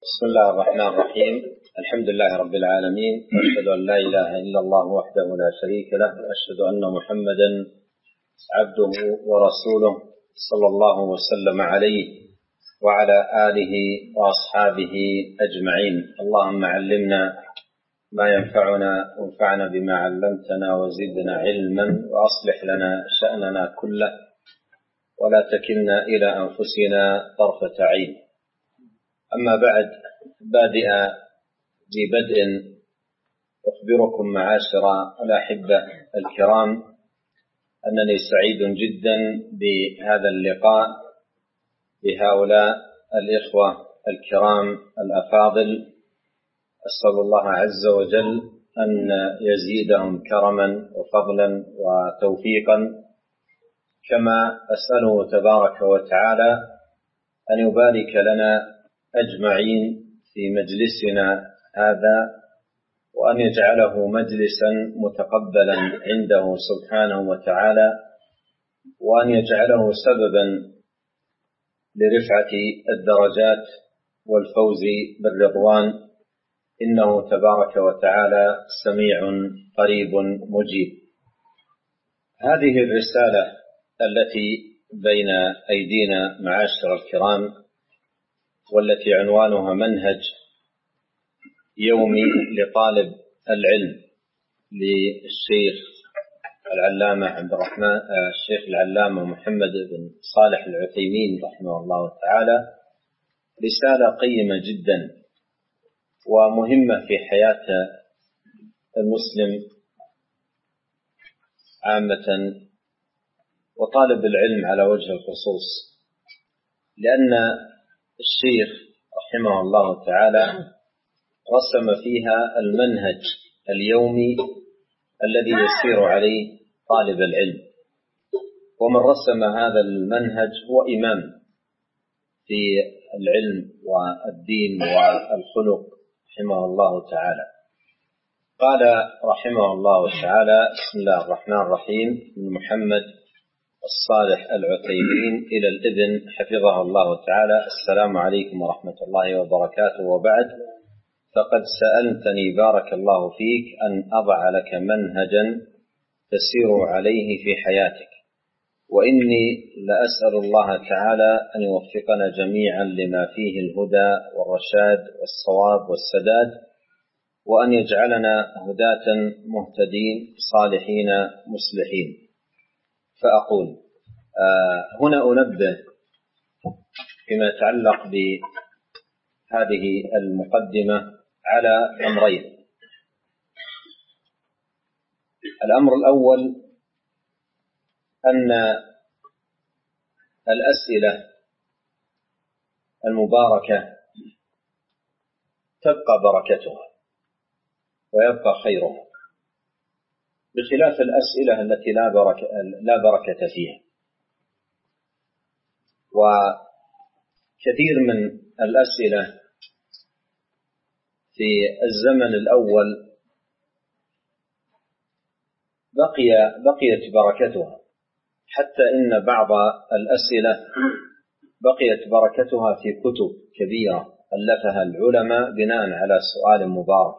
بسم الله الرحمن الرحيم. الحمد لله رب العالمين، وأشهد أن لا إله إلا الله وحده لا شريك له، وأشهد أن محمدا عبده ورسوله صلى الله وسلم عليه وعلى آله وأصحابه أجمعين. اللهم علمنا ما ينفعنا وانفعنا بما علمتنا وزدنا علما، وأصلح لنا شأننا كله ولا تكلنا إلى أنفسنا طرفة عين. أما بعد، ببدء أخبركم معاشر الأحبة الكرام أنني سعيد جدا بهذا اللقاء بهؤلاء الإخوة الكرام الأفاضل. أسأل الله عز وجل أن يزيدهم كرما وفضلا وتوفيقا، كما أسأله تبارك وتعالى أن يبارك لنا أجمعين في مجلسنا هذا، وأن يجعله مجلسا متقبلا عنده سبحانه وتعالى، وأن يجعله سببا لرفعة الدرجات والفوز بالرضوان، إنه تبارك وتعالى سميع قريب مجيب. هذه الرسالة التي بين أيدينا معاشر الكرام، والتي عنوانها منهج يومي لطالب العلم للشيخ العلامة عبد الرحمن الشيخ العلامة محمد بن صالح العثيمين رحمه الله تعالى، رسالة قيمة جدا ومهمة في حياة المسلم عامة وطالب العلم على وجه الخصوص، لأن الشيخ رحمه الله تعالى رسم فيها المنهج اليومي الذي يسير عليه طالب العلم، ومن رسم هذا المنهج هو إمام في العلم والدين والخلق رحمه الله تعالى. قال رحمه الله تعالى: بسم الله الرحمن الرحيم، من محمد الصالح العثيمين إلى الابن حفظه الله تعالى: السلام عليكم ورحمة الله وبركاته، وبعد، فقد سألتني بارك الله فيك أن أضع لك منهجا تسير عليه في حياتك، وإني لأسأل الله تعالى أن يوفقنا جميعا لما فيه الهدى والرشاد والصواب والسداد، وأن يجعلنا هداة مهتدين صالحين مصلحين. فأقول هنا أنبه فيما يتعلق بهذه المقدمة على أمرين. الأمر الأول أن الأسئلة المباركة تبقى بركتها ويبقى خيرها، بخلاف الأسئلة التي لا بركة فيها. وكثير من الأسئلة في الزمن الأول بقيت بركتها، حتى إن بعض الأسئلة بقيت بركتها في كتب كبيرة ألفها العلماء بناء على سؤال مبارك.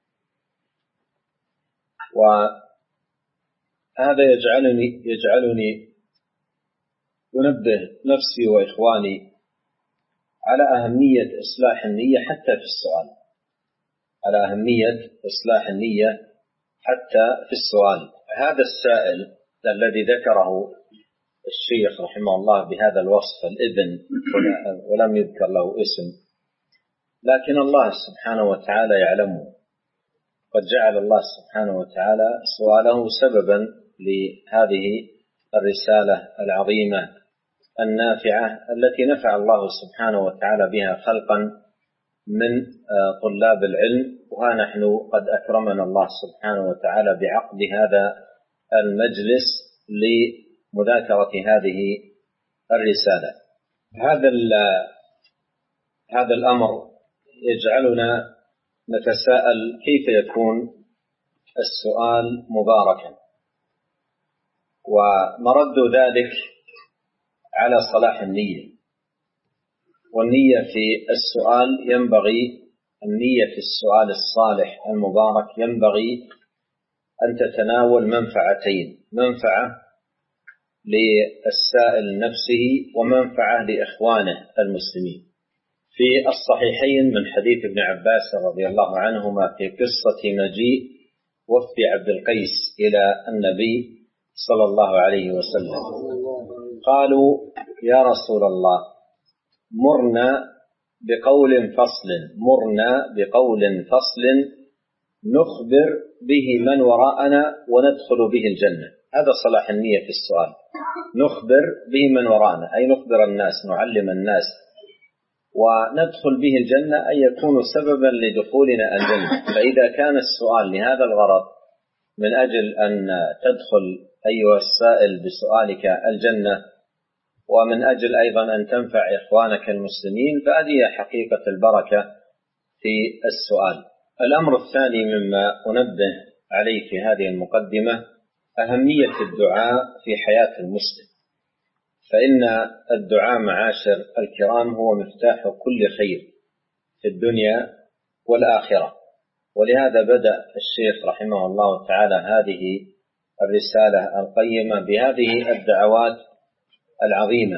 وهذا يجعلني أنبه نفسي وإخواني على أهمية إصلاح النية حتى في السؤال، على أهمية إصلاح النية حتى في السؤال. هذا السائل الذي ذكره الشيخ رحمه الله بهذا الوصف، الابن، ولم يذكر له اسم، لكن الله سبحانه وتعالى يعلمه. قد جعل الله سبحانه وتعالى سؤاله سببا لهذه الرسالة العظيمة النافعة التي نفع الله سبحانه وتعالى بها خلقا من طلاب العلم. وها نحن قد أكرمنا الله سبحانه وتعالى بعقد هذا المجلس لمذاكرة هذه الرسالة. هذا الأمر يجعلنا نتساءل كيف يكون السؤال مباركا، ومرد ذلك على صلاح النية. والنية في السؤال ينبغي النية في السؤال الصالح المبارك ينبغي أن تتناول منفعتين: منفعة للسائل نفسه ومنفعة لإخوانه المسلمين. في الصحيحين من حديث ابن عباس رضي الله عنهما في قصة مجيء وفد عبد القيس إلى النبي صلى الله عليه وسلم، قالوا: يا رسول الله، مرنا بقول فصل نخبر به من وراءنا وندخل به الجنة. هذا صلاح النية في السؤال، نخبر به من وراءنا أي نخبر الناس، نعلم الناس، وندخل به الجنة أي يكون سببا لدخولنا الجنة. فإذا كان السؤال لهذا الغرض من أجل أن تدخل أيها السائل بسؤالك الجنة، ومن أجل أيضا أن تنفع إخوانك المسلمين، فهذه حقيقة البركة في السؤال. الأمر الثاني مما أنبه عليه في هذه المقدمة أهمية الدعاء في حياة المسلم، فإن الدعاء معاشر الكرام هو مفتاح كل خير في الدنيا والآخرة. ولهذا بدأ الشيخ رحمه الله تعالى هذه الرسالة القيمة بهذه الدعوات العظيمة.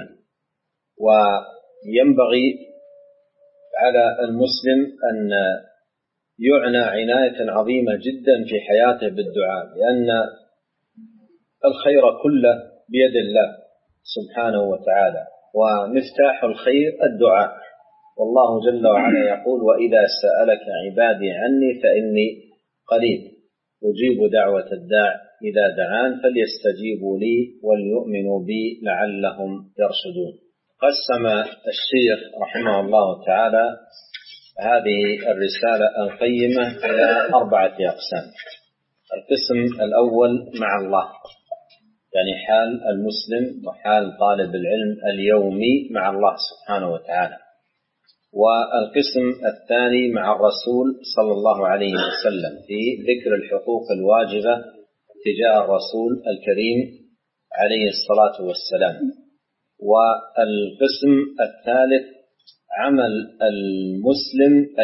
وينبغي على المسلم أن يعنى عناية عظيمة جدا في حياته بالدعاء، لأن الخير كله بيد الله سبحانه وتعالى، ومفتاح الخير الدعاء. والله جل وعلا يقول: وإذا سألك عبادي عني فإني قريب أجيب دعوة الداع إذا دعان فليستجيبوا لي وليؤمنوا بي لعلهم يرشدون. قسم الشيخ رحمه الله تعالى هذه الرسالة القيمة إلى 4 أقسام. القسم الأول مع الله، يعني حال المسلم وحال طالب العلم اليومي مع الله سبحانه وتعالى. والقسم الثاني مع الرسول صلى الله عليه وسلم في ذكر الحقوق الواجبة تجاه الرسول الكريم عليه الصلاة والسلام. والقسم الثالث عمل المسلم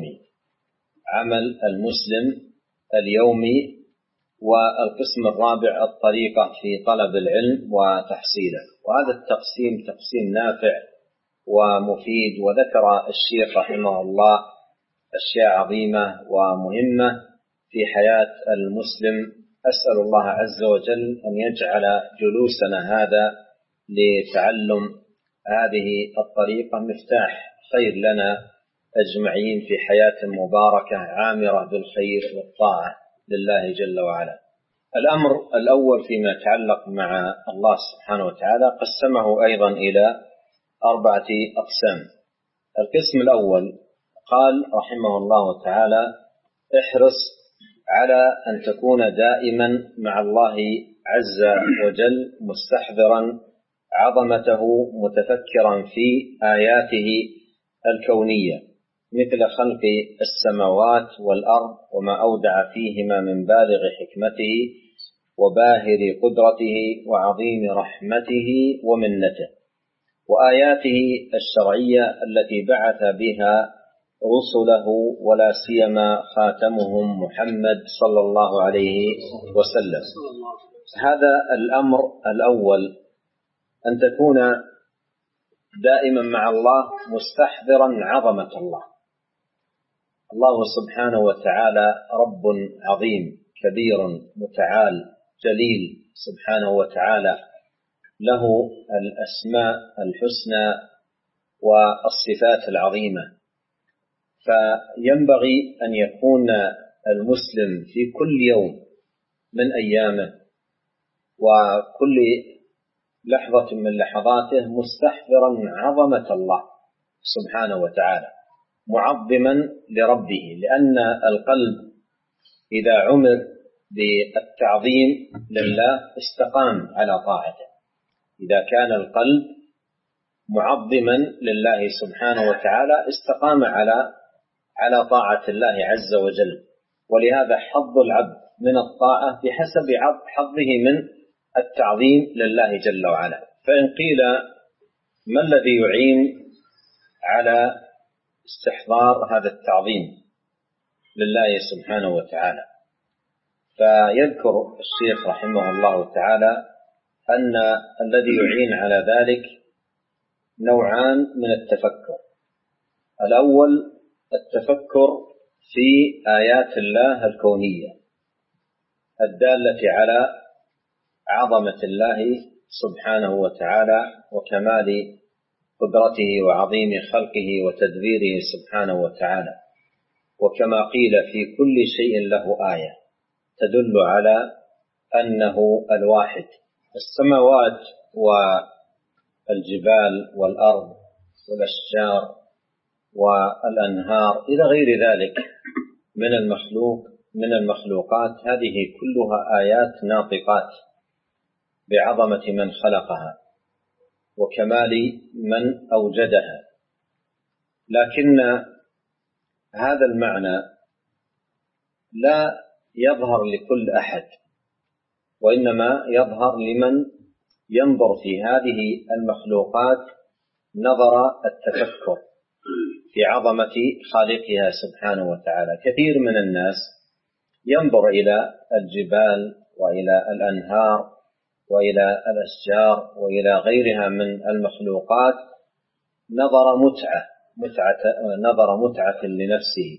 اليومي، والقسم الرابع الطريقة في طلب العلم وتحصيله. وهذا التقسيم تقسيم نافع ومفيد، وذكر الشيخ رحمه الله أشياء عظيمة ومهمة في حياة المسلم. أسأل الله عز وجل أن يجعل جلوسنا هذا لتعلم هذه الطريقة مفتاح خير لنا أجمعين في حياة مباركة عامرة بالخير والطاعة لله جل وعلا. الأمر الأول فيما يتعلق مع الله سبحانه وتعالى قسمه أيضا إلى 4 أقسام. القسم الأول قال رحمه الله تعالى: احرص على أن تكون دائما مع الله عز وجل مستحضرا عظمته، متفكرا في آياته الكونية مثل خلق السماوات والأرض وما أودع فيهما من بالغ حكمته وباهر قدرته وعظيم رحمته ومنته، وآياته الشرعية التي بعث بها رسله ولا سيما خاتمهم محمد صلى الله عليه وسلم. هذا الأمر الأول، أن تكون دائما مع الله مستحضرا عظمة الله. الله سبحانه وتعالى رب عظيم كبير متعال جليل سبحانه وتعالى، له الأسماء الحسنى والصفات العظيمة. فينبغي أن يكون المسلم في كل يوم من أيامه وكل لحظة من لحظاته مستحضرا عظمة الله سبحانه وتعالى، معظما لربه، لأن القلب إذا عمر بالتعظيم لله استقام على طاعته. إذا كان القلب معظما لله سبحانه وتعالى استقام على طاعة الله عز وجل. ولهذا حظ العبد من الطاعة بحسب حظه من التعظيم لله جل وعلا. فإن قيل ما الذي يعين على استحضار هذا التعظيم لله سبحانه وتعالى. فيذكر الشيخ رحمه الله تعالى أن الذي يعين على ذلك نوعان من التفكر. الأول التفكر في آيات الله الكونية الدالة على عظمة الله سبحانه وتعالى وكمال قدرته وعظيم خلقه وتدبيره سبحانه وتعالى. وكما قيل في كل شيء له آية تدل على أنه الواحد. السماوات والجبال والأرض والأشجار والأنهار إلى غير ذلك من المخلوقات هذه كلها آيات ناطقات بعظمة من خلقها وكمال من أوجدها. لكن هذا المعنى لا يظهر لكل أحد، وإنما يظهر لمن ينظر في هذه المخلوقات نظر التفكر في عظمة خالقها سبحانه وتعالى. كثير من الناس ينظر إلى الجبال وإلى الأنهار وإلى الأشجار وإلى غيرها من المخلوقات نظر متعة لنفسه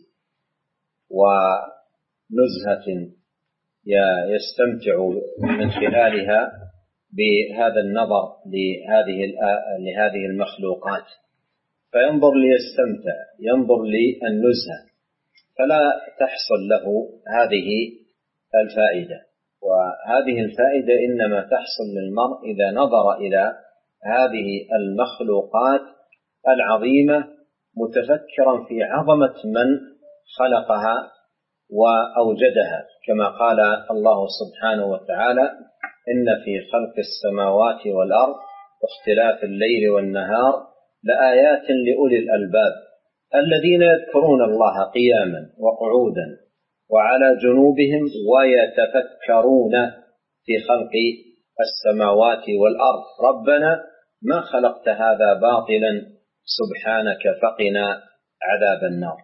ونزهة يستمتع من خلالها بهذا النظر لهذه المخلوقات، فينظر ليستمتع، ينظر للنزهة، فلا تحصل له هذه الفائدة. وهذه الفائدة إنما تحصل للمرء إذا نظر إلى هذه المخلوقات العظيمة متفكرا في عظمة من خلقها وأوجدها، كما قال الله سبحانه وتعالى: إن في خلق السماوات والأرض واختلاف الليل والنهار لآيات لأولي الألباب الذين يذكرون الله قياما وقعودا وعلى جنوبهم ويتفكرون في خلق السماوات والأرض ربنا ما خلقت هذا باطلا سبحانك فقنا عذاب النار.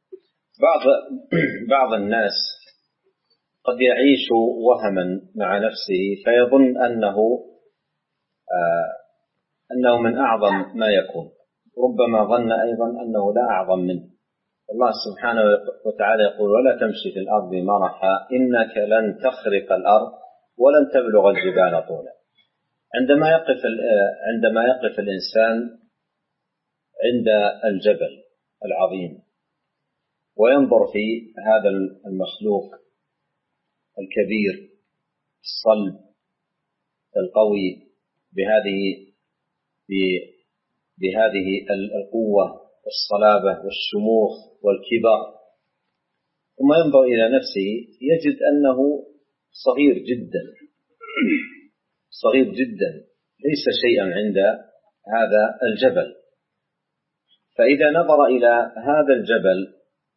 بعض الناس قد يعيش وهما مع نفسه فيظن أنه من أعظم ما يكون، ربما ظن أيضا أنه لا أعظم منه. الله سبحانه وتعالى يقول: ولا تمشي في الأرض مرحا إنك لن تخرق الأرض ولن تبلغ الجبال طولا. عندما يقف الإنسان عند الجبل العظيم وينظر في هذا المخلوق الكبير الصلب القوي بهذه القوة والصلابة والشموخ والكبر، ثم ينظر إلى نفسه يجد أنه صغير جدا ليس شيئا عند هذا الجبل. فإذا نظر إلى هذا الجبل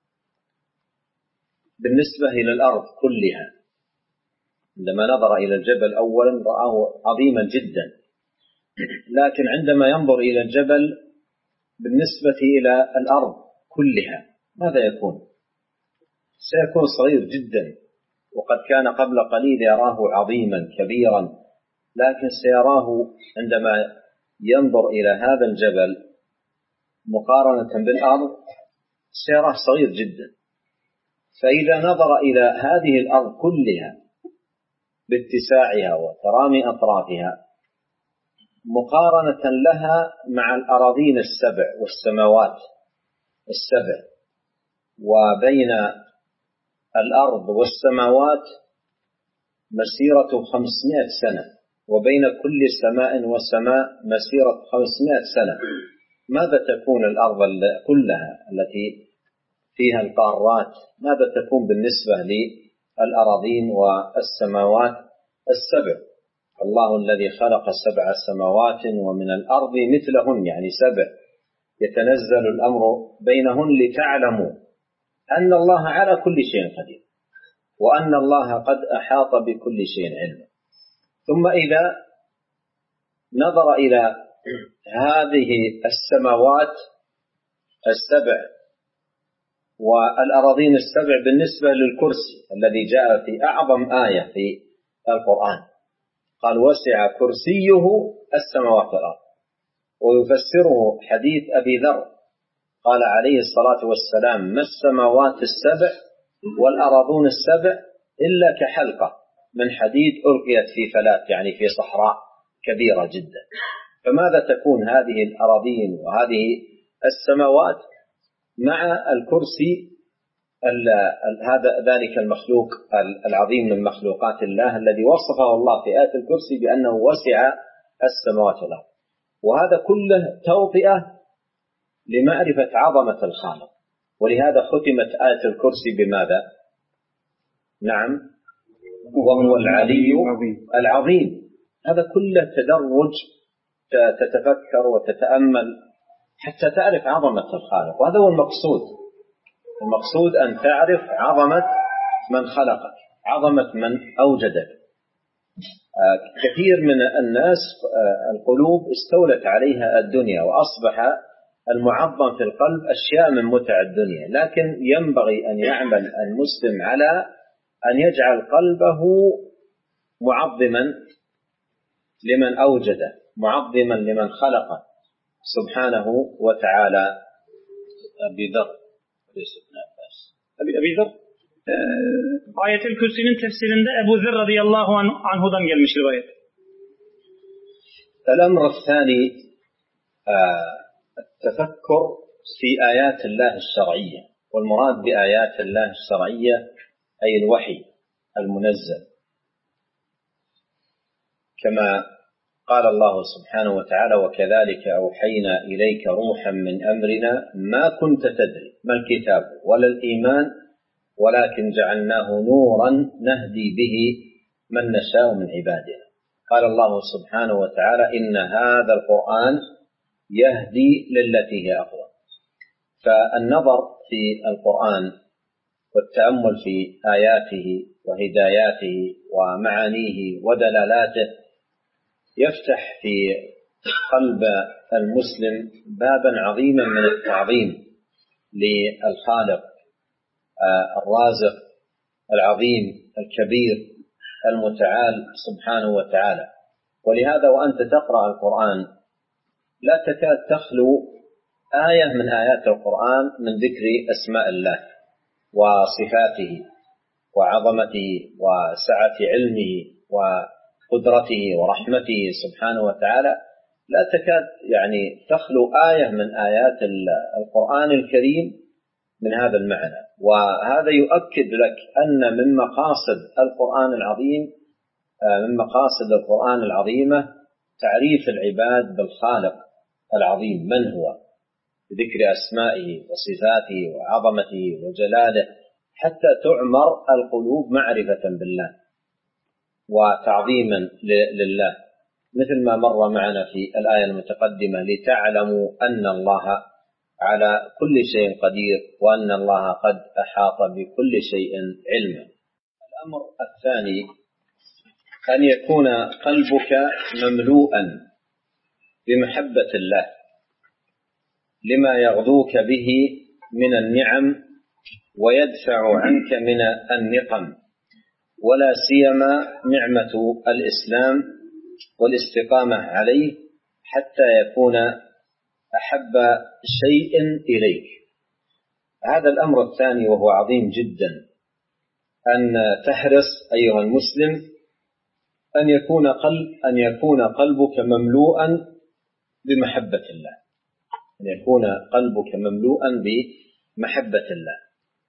بالنسبة إلى الأرض كلها، عندما نظر إلى الجبل أولا رآه عظيما جدا، لكن عندما ينظر إلى الجبل بالنسبة إلى الأرض كلها ماذا يكون؟ سيكون صغير جدا، وقد كان قبل قليل يراه عظيما كبيرا، لكن سيراه عندما ينظر إلى هذا الجبل مقارنة بالأرض سيراه صغير جدا. فإذا نظر إلى هذه الأرض كلها باتساعها وترامي أطرافها مقارنة لها مع الأراضين السبع والسماوات السبع، وبين الأرض والسماوات مسيرة 500 سنة، وبين كل سماء وسماء مسيرة 500 سنة، ماذا تكون الأرض كلها التي فيها القارات؟ ماذا تكون بالنسبة للأراضين والسماوات السبع؟ الله الذي خلق 7 سماوات ومن الأرض مثلهن، يعني 7، يتنزل الأمر بينهن لتعلموا أن الله على كل شيء قدير وأن الله قد أحاط بكل شيء علما. ثم إذا نظر إلى هذه السماوات السبع والأراضين السبع بالنسبة للكرسي الذي جاء في أعظم آية في القرآن، قال وسع كرسيه السماوات والأرض. ويفسره حديث أبي ذر قال عليه الصلاة والسلام ما السماوات السبع والأراضون السبع إلا كحلقة من حديد ألقيت في فلاة، يعني في صحراء كبيرة جدا. فماذا تكون هذه الأراضين وهذه السماوات مع الكرسي هذا ذلك المخلوق العظيم من مخلوقات الله الذي وصفه الله في آية الكرسي بأنه وسع السماوات والأرض. وهذا كله توطئة لمعرفة عظمة الخالق، ولهذا ختمت آية الكرسي بماذا؟ نعم، وهو العلي العظيم. هذا كله تدرج تتفكر وتتأمل حتى تعرف عظمة الخالق، وهذا هو المقصود. المقصود أن تعرف عظمة من خلقك، عظمة من أوجدك. كثير من الناس القلوب استولت عليها الدنيا، وأصبح المعظم في القلب أشياء من متع الدنيا، لكن ينبغي أن يعمل المسلم على أن يجعل قلبه معظما لمن أوجده، معظما لمن خلقه سبحانه وتعالى. أبي ذر آية الكرسي'nin tefsirinde Ebu Zer radıyallahu anhu'dan gelmiş rivayet. الأمر الثاني التفكر في آيات الله الشرعية، والمراد بآيات الله الشرعية أي الوحي المنزل، كما قال الله سبحانه وتعالى وكذلك أوحينا إليك روحا من أمرنا ما كنت تدري ما الكتاب ولا الإيمان ولكن جعلناه نورا نهدي به من نشاء من عبادنا. قال الله سبحانه وتعالى إن هذا القرآن يهدي للتي هي أقوم. فالنظر في القرآن والتأمل في آياته وهداياته ومعانيه ودلالاته يفتح في قلب المسلم بابا عظيما من التعظيم للخالق الرازق العظيم الكبير المتعال سبحانه وتعالى. ولهذا وأنت تقرأ القرآن لا تكاد تخلو آية من آيات القرآن من ذكر أسماء الله وصفاته وعظمته وسعة علمه وقدرته ورحمته سبحانه وتعالى. لا تكاد يعني تخلو آية من آيات القرآن الكريم من هذا المعنى. وهذا يؤكد لك أن من مقاصد القرآن العظيم من مقاصد القرآن العظيمة تعريف العباد بالخالق العظيم من هو، بذكر أسمائه وصفاته وعظمته وجلاله، حتى تعمر القلوب معرفة بالله وتعظيما لله، مثل ما مر معنا في الآية المتقدمة لتعلموا أن الله على كل شيء قدير وأن الله قد أحاط بكل شيء علما. الأمر الثاني أن يكون قلبك مملوءا بمحبة الله لما يغذوك به من النعم ويدفع عنك من النقم، ولا سيما نعمة الإسلام والاستقامة عليه، حتى يكون أحب شيء إليك. هذا الأمر الثاني وهو عظيم جدا، أن تحرص أيها المسلم أن يكون قلبك مملوءا بمحبة الله، أن يكون قلبك مملوءا بمحبة الله.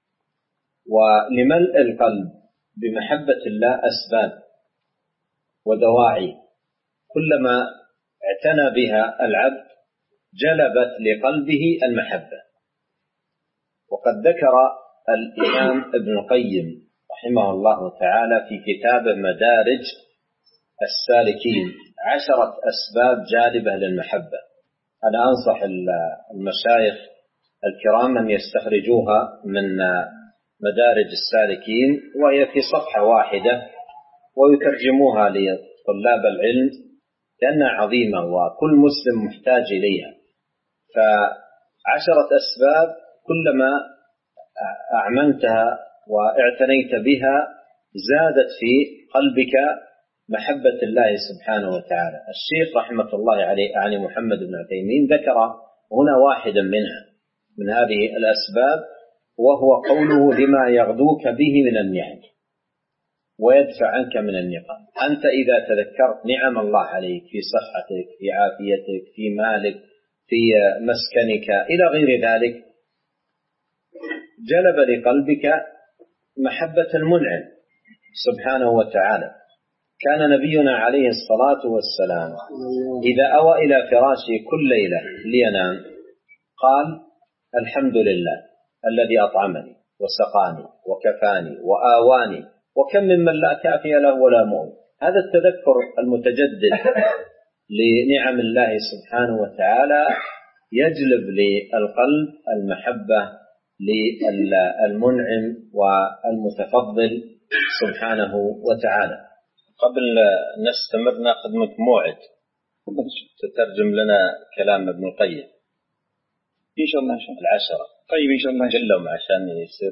ولملء القلب بمحبة الله أسباب ودواعي، كلما اعتنى بها العبد جلبت لقلبه المحبة. وقد ذكر الإمام ابن القيم رحمه الله تعالى في كتاب مدارج السالكين 10 أسباب جالبة للمحبة. أنا أنصح المشايخ الكرام أن يستخرجوها من مدارج السالكين، وهي في صفحة واحدة، ويترجموها لطلاب العلم لأنها عظيمة وكل مسلم محتاج إليها. 10 أسباب كلما أعممتها واعتنيت بها زادت في قلبك محبة الله سبحانه وتعالى. الشيخ رحمة الله عليه يعني محمد بن عثيمين ذكر هنا واحدا منها من هذه الأسباب، وهو قوله لما يغدوك به من النعم ويدفع عنك من النقم. أنت إذا تذكرت نعم الله عليك في صحتك، في عافيتك، في مالك، في مسكنك إلى غير ذلك، جلب لقلبك محبة المنعم سبحانه وتعالى. كان نبينا عليه الصلاة والسلام إذا أوى إلى فراشه كل ليلة لينام قال الحمد لله الذي أطعمني وسقاني وكفاني وآواني، وكم ممن لا كافي له ولا مؤمن. هذا التذكر المتجدد لنعم الله سبحانه وتعالى يجلب للقلب المحبة للمنعم والمتفضل سبحانه وتعالى. قبل نستمر ناخذ منك موعد تترجم لنا كلام ابن القيم إن شاء الله 10. طيب إن شاء الله. Cellom عشان يصير.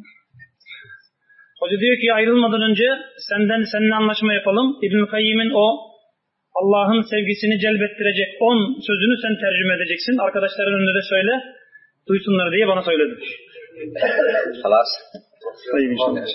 Hoca diyor ki ayrılmadan önce seninle anlaşma yapalım. İbn-i Kayyim'in o Allah'ın sevgisini celbettirecek 10 sözünü sen tercüme edeceksin. Arkadaşların önünde de söyle, duysunlar diye bana söyledi. خلاص. طيب إن شاء الله.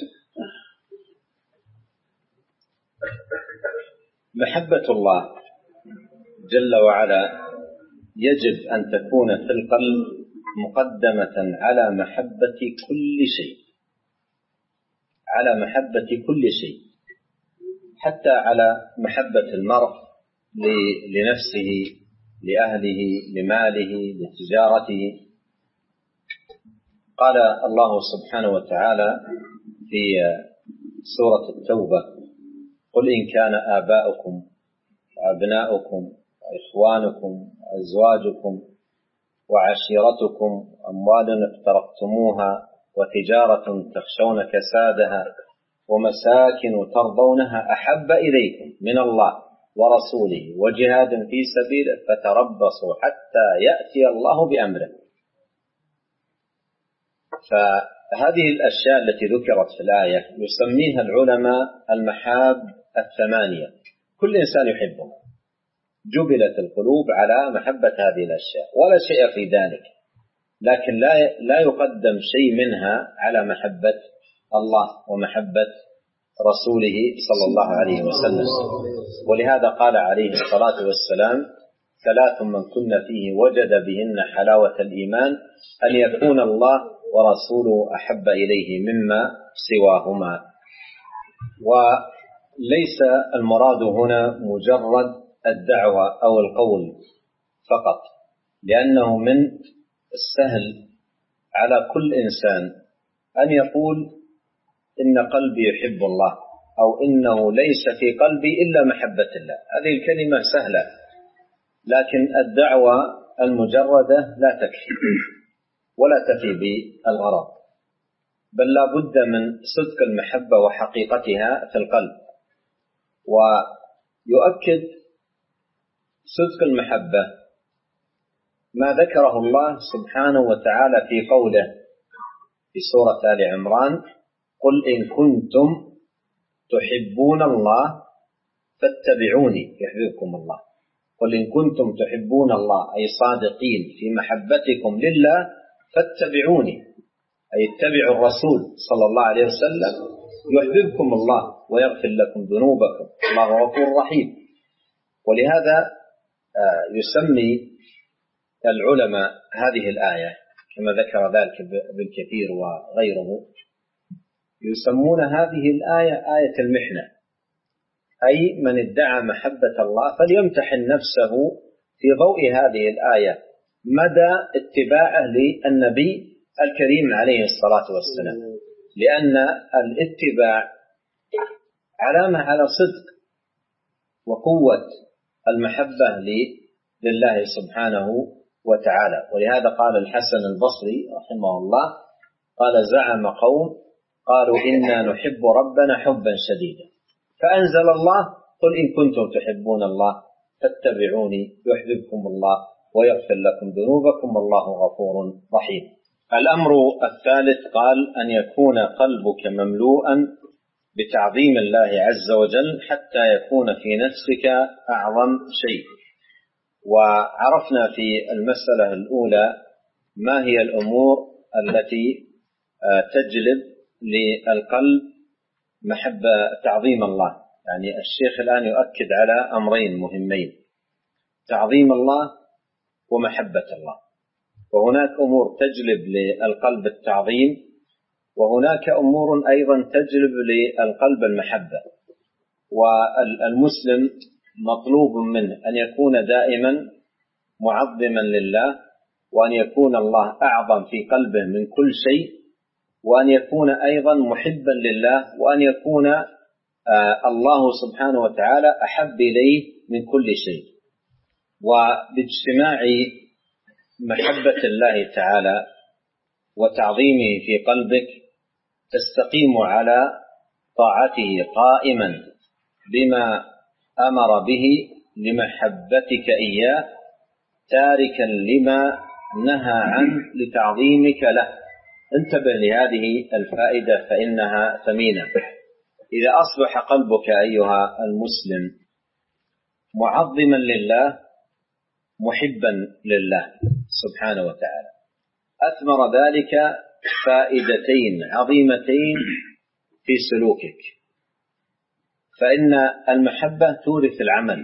محبة الله جل وعلا يجب أن تكون في القلب مقدمة على محبة كل شيء، على محبة كل شيء، حتى على محبة المرء لنفسه، لأهله، لماله، لتجارته. قال الله سبحانه وتعالى في سورة التوبة قل إن كان آباؤكم وأبناؤكم وإخوانكم وأزواجكم وعشيرتكم أموال اقترفتموها وتجارة تخشون كسادها ومساكن ترضونها أحب إليكم من الله ورسوله وجهاد في سبيله فتربصوا حتى يأتي الله بأمره. فهذه الأشياء التي ذكرت في الآية يسميها العلماء المحاب 8. كل إنسان يحبه، جبلت القلوب على محبة هذه الأشياء ولا شيء في ذلك، لكن لا يقدم شيء منها على محبة الله ومحبة رسوله صلى الله عليه وسلم. ولهذا قال عليه الصلاة والسلام 3 من كن فيه وجد بهن حلاوة الإيمان أن يكون الله ورسوله أحب إليه مما سواهما. وليس المراد هنا مجرد الدعوة أو القول فقط، لأنه من السهل على كل إنسان أن يقول إن قلبي يحب الله أو إنه ليس في قلبي إلا محبة الله. هذه الكلمة سهلة، لكن الدعوة المجردة لا تكفي ولا تفي بالغرض، بل لا بد من صدق المحبة وحقيقتها في القلب. ويؤكد صدق المحبة ما ذكره الله سبحانه وتعالى في قوله في سورة آل عمران قل إن كنتم تحبون الله فاتبعوني يحببكم الله. قل إن كنتم تحبون الله أي صادقين في محبتكم لله فاتبعوني أي اتبعوا الرسول صلى الله عليه وسلم يحببكم الله ويغفر لكم ذنوبكم، الله غفور رحيم. ولهذا يسمي العلماء هذه الآية كما ذكر ذلك ابن كثير وغيره، يسمون هذه الآية آية المحنة، أي من ادعى محبة الله فليمتحن نفسه في ضوء هذه الآية مدى اتباعه للنبي الكريم عليه الصلاة والسلام، لأن الاتباع علامة على صدق وقوة المحبة لله سبحانه وتعالى. ولهذا قال الحسن البصري رحمه الله قال زعم قوم قالوا إنا نحب ربنا حبا شديدا فأنزل الله قل إن كنتم تحبون الله فاتبعوني يحببكم الله ويغفر لكم ذنوبكم والله غفور رحيم. الأمر الثالث قال أن يكون قلبك مملوءا بتعظيم الله عز وجل حتى يكون في نفسك أعظم شيء. وعرفنا في المسألة الأولى ما هي الأمور التي تجلب للقلب محبة تعظيم الله. يعني الشيخ الآن يؤكد على أمرين مهمين: تعظيم الله ومحبة الله. وهناك أمور تجلب للقلب التعظيم، وهناك أمور أيضا تجلب للقلب المحبة. والمسلم مطلوب منه أن يكون دائما معظما لله، وأن يكون الله أعظم في قلبه من كل شيء، وأن يكون أيضا محبا لله، وأن يكون الله سبحانه وتعالى أحب إليه من كل شيء. وباجتماع محبة الله تعالى وتعظيمه في قلبك تستقيم على طاعته قائما بما أمر به لمحبتك إياه، تاركا لما نهى عنه لتعظيمك له. انتبه لهذه الفائدة فإنها ثمينة. إذا أصبح قلبك أيها المسلم معظما لله محبا لله سبحانه وتعالى، أثمر ذلك فائدتين عظيمتين في سلوكك. فإن المحبة تورث العمل،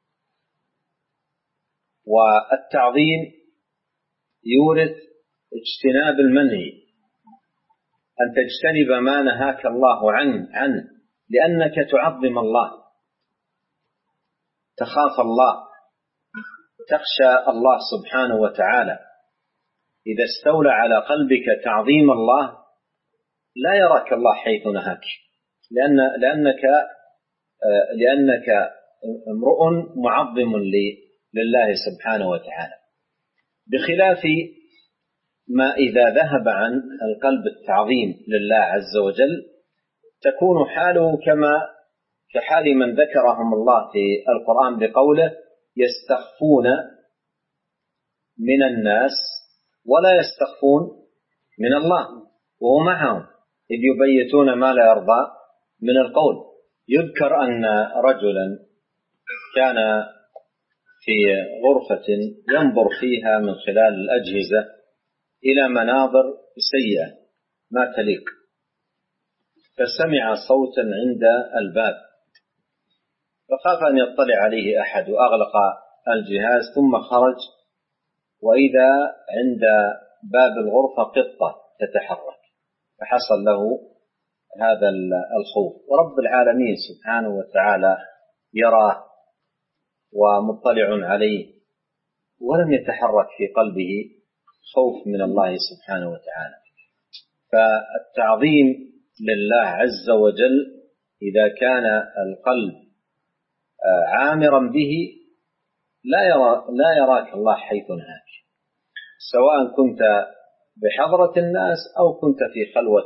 والتعظيم يورث اجتناب المنهي، أن تجتنب ما نهاك الله عنه لأنك تعظم الله، تخاف الله، تخشى الله سبحانه وتعالى. إذا استولى على قلبك تعظيم الله لا يراك الله حيث نهاك، لأنك امرؤ معظم لله سبحانه وتعالى، بخلاف ما إذا ذهب عن القلب التعظيم لله عز وجل تكون حاله كحال من ذكرهم الله في القرآن بقوله: يستخفون من الناس ولا يستخفون من الله وهو معهم إذ يبيتون ما لا يرضى من القول. يذكر أن رجلا كان في غرفة ينظر فيها من خلال الأجهزة إلى مناظر سيئة ما تليق، فسمع صوتا عند الباب فخاف أن يطلع عليه أحد وأغلق الجهاز، ثم خرج وإذا عند باب الغرفة قطة تتحرك، فحصل له هذا الخوف. ورب العالمين سبحانه وتعالى يراه ومطلع عليه ولم يتحرك في قلبه خوف من الله سبحانه وتعالى. فالتعظيم لله عز وجل إذا كان القلب عامرا به لا يراك الله حيث نهاك، سواء كنت بحضرة الناس أو كنت في خلوة.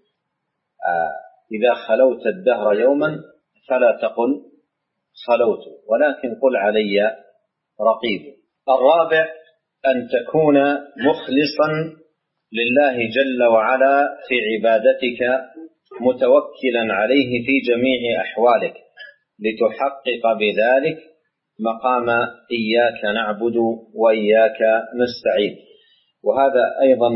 إذا خلوت الدهر يوما فلا تقل خلوت، ولكن قل علي رقيب. الرابع أن تكون مخلصا لله جل وعلا في عبادتك، متوكلا عليه في جميع أحوالك، لتحقق بذلك مقام إياك نعبد وإياك نستعين. وهذا أيضا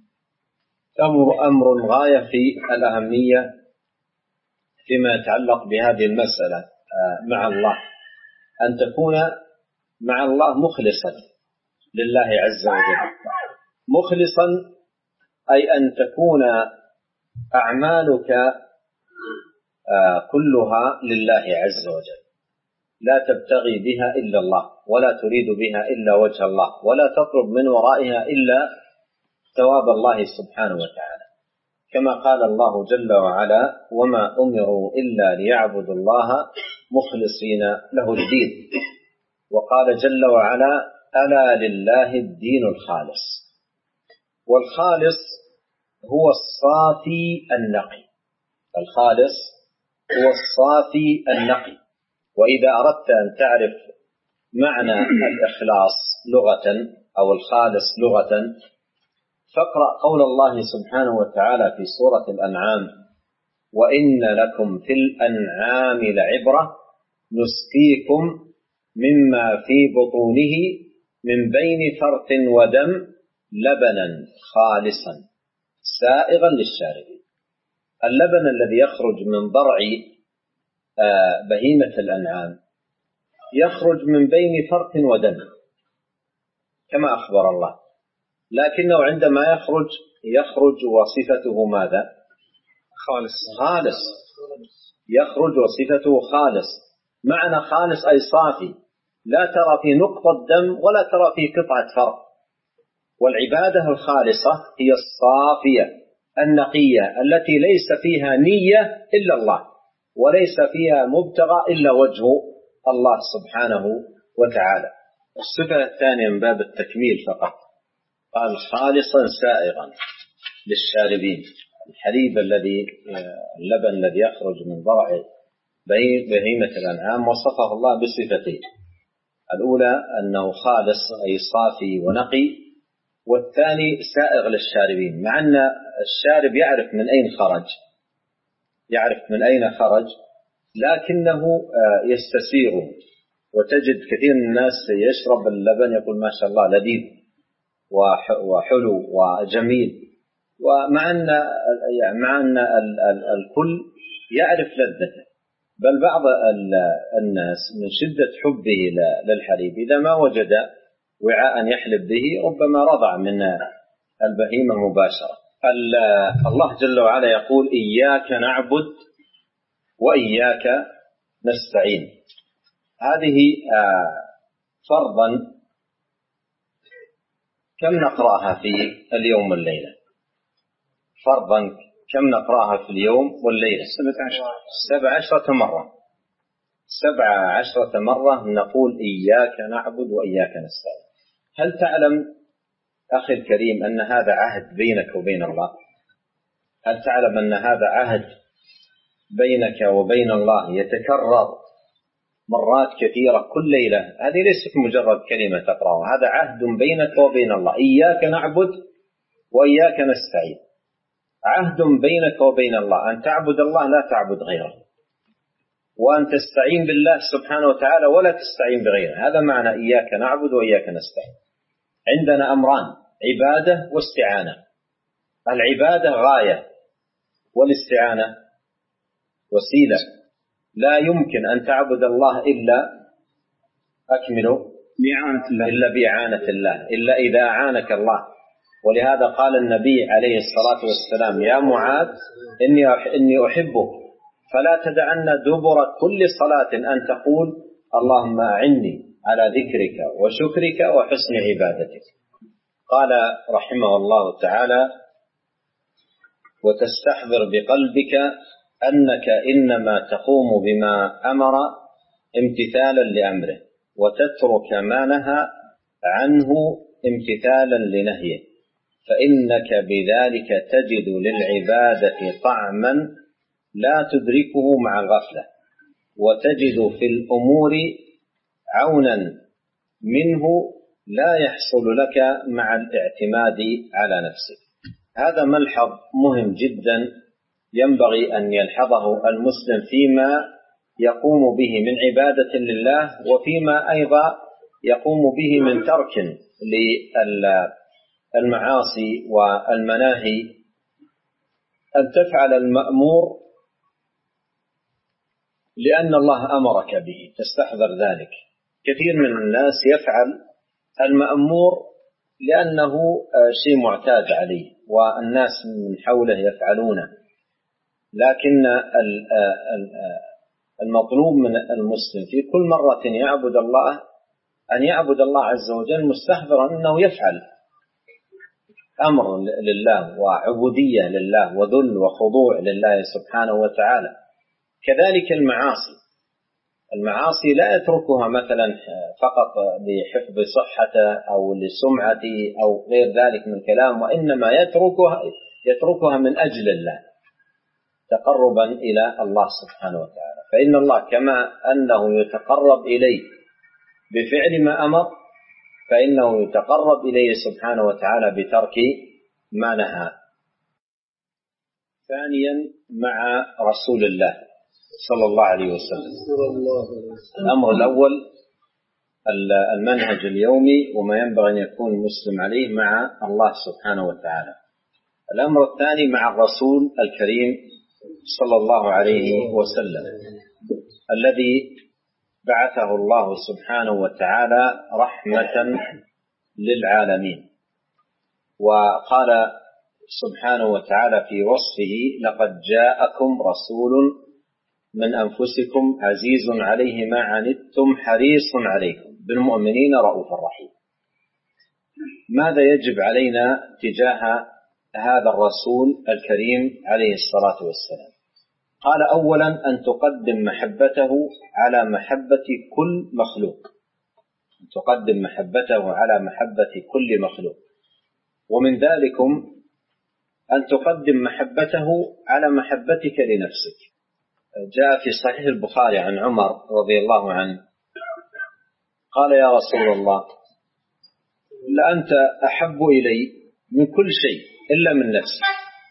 أمر غاية في الأهمية فيما يتعلق بهذه المسألة مع الله، أن تكون مع الله مخلصا لله عز وجل. مخلصا أي أن تكون أعمالك كلها لله عز وجل، لا تبتغي بها إلا الله، ولا تريد بها إلا وجه الله، ولا تطلب من ورائها إلا ثواب الله سبحانه وتعالى، كما قال الله جل وعلا: وما أمروا إلا ليعبدوا الله مخلصين له الدين. وقال جل وعلا: ألا لله الدين الخالص. والخالص هو الصافي النقي، الخالص هو الصافي النقي. وإذا أردت أن تعرف معنى الإخلاص لغة أو الخالص لغة، فاقرأ قول الله سبحانه وتعالى في سورة الأنعام: وإن لكم في الأنعام لعبرة نسقيكم مما في بطونه من بين فرث ودم لبنا خالصا سائغا للشاربين. اللبن الذي يخرج من ضرع بهيمة الأنعام يخرج من بين فرث ودم كما أخبر الله، لكنه عندما يخرج وصفته ماذا؟ خالص. يخرج وصفته خالص. معنى خالص أي صافي، لا ترى في نقطة دم ولا ترى في قطعة فرث. والعبادة الخالصة هي الصافية النقية التي ليس فيها نية إلا الله، وليس فيها مبتغى إلا وجه الله سبحانه وتعالى. الصفة الثانية من باب التكميل فقط، قال خالصا سائغا للشاربين. الحليب اللبن الذي يخرج من ضرع بهيمة الأنعام وصفه الله بصفتين: الأولى أنه خالص أي صافي ونقي، والثاني سائغ للشاربين، مع أن الشارب يعرف من أين خرج لكنه يستسيغ. وتجد كثير من الناس يشرب اللبن يقول ما شاء الله لذيذ وحلو وجميل، ومع أن الكل يعرف لذته. بل بعض الناس من شدة حبه للحليب إذا ما وجد وعاء يحلب به ربما رضع من البهيمة مباشرة. الله جل وعلا يقول: إياك نعبد وإياك نستعين. هذه فرضا كم نقرأها في اليوم والليلة؟ فرضا كم نقرأها في اليوم والليلة؟ 17 مرة. 17 مرة نقول إياك نعبد وإياك نستعين. هل تعلم أخي الكريم أن هذا عهد بينك وبين الله؟ هل تعلم أن هذا عهد بينك وبين الله يتكرر مرات كثيرة كل ليلة؟ هذه ليست مجرد كلمة تقرأها، هذا عهد بينك وبين الله. إياك نعبد وإياك نستعين، عهد بينك وبين الله أن تعبد الله لا تعبد غيره، وأن تستعين بالله سبحانه وتعالى ولا تستعين بغيره. هذا معنى إياك نعبد وإياك نستعين. عندنا أمران: عبادة واستعانة. العبادة غاية والاستعانة وسيلة. لا يمكن أن تعبد الله إلا بإعانة الله، إلا إذا أعانك الله. ولهذا قال النبي عليه الصلاة والسلام: يا معاذ إني أحبك فلا تدعن دبر كل صلاة أن تقول اللهم أعني على ذكرك وشكرك وحسن عبادتك. قال رحمه الله تعالى: وتستحضر بقلبك أنك إنما تقوم بما أمر امتثالا لأمره، وتترك ما نهى عنه امتثالا لنهيه، فإنك بذلك تجد للعبادة طعما لا تدركه مع الغفلة، وتجد في الأمور عونا منه لا يحصل لك مع الاعتماد على نفسك. هذا ملحظ مهم جدا ينبغي أن يلحظه المسلم فيما يقوم به من عبادة لله، وفيما أيضا يقوم به من ترك للمعاصي والمناهي. أن تفعل المأمور لأن الله أمرك به، تستحضر ذلك. كثير من الناس يفعل المأمور لأنه شيء معتاد عليه والناس من حوله يفعلونه، لكن المطلوب من المسلم في كل مرة يعبد الله أن يعبد الله عز وجل مستحضرا أنه يفعل أمر لله وعبودية لله وذل وخضوع لله سبحانه وتعالى. كذلك المعاصي لا يتركها مثلا فقط لحفظ صحته أو لسمعته أو غير ذلك من كلام، وإنما يتركها من أجل الله تقربا إلى الله سبحانه وتعالى. فإن الله كما أنه يتقرب إليه بفعل ما أمر فإنه يتقرب إليه سبحانه وتعالى بترك ما نهى. ثانيا مع رسول الله صلى الله عليه وسلم. الأمر الأول المنهج اليومي وما ينبغي أن يكون المسلم عليه مع الله سبحانه وتعالى. الأمر الثاني مع الرسول الكريم صلى الله عليه وسلم الذي بعثه الله سبحانه وتعالى رحمة للعالمين. وقال سبحانه وتعالى في وصفه: لقد جاءكم رسول من أنفسكم عزيز عليه ما عنتم حريص عليكم بالمؤمنين رؤوف رحيم. ماذا يجب علينا تجاه هذا الرسول الكريم عليه الصلاة والسلام؟ قال: أولا أن تقدم محبته على محبة كل مخلوق، أن تقدم محبته على محبة كل مخلوق، ومن ذلكم أن تقدم محبته على محبتك لنفسك. جاء في صحيح البخاري عن عمر رضي الله عنه قال: يا رسول الله، لأنت أحب إلي من كل شيء إلا من نفسي.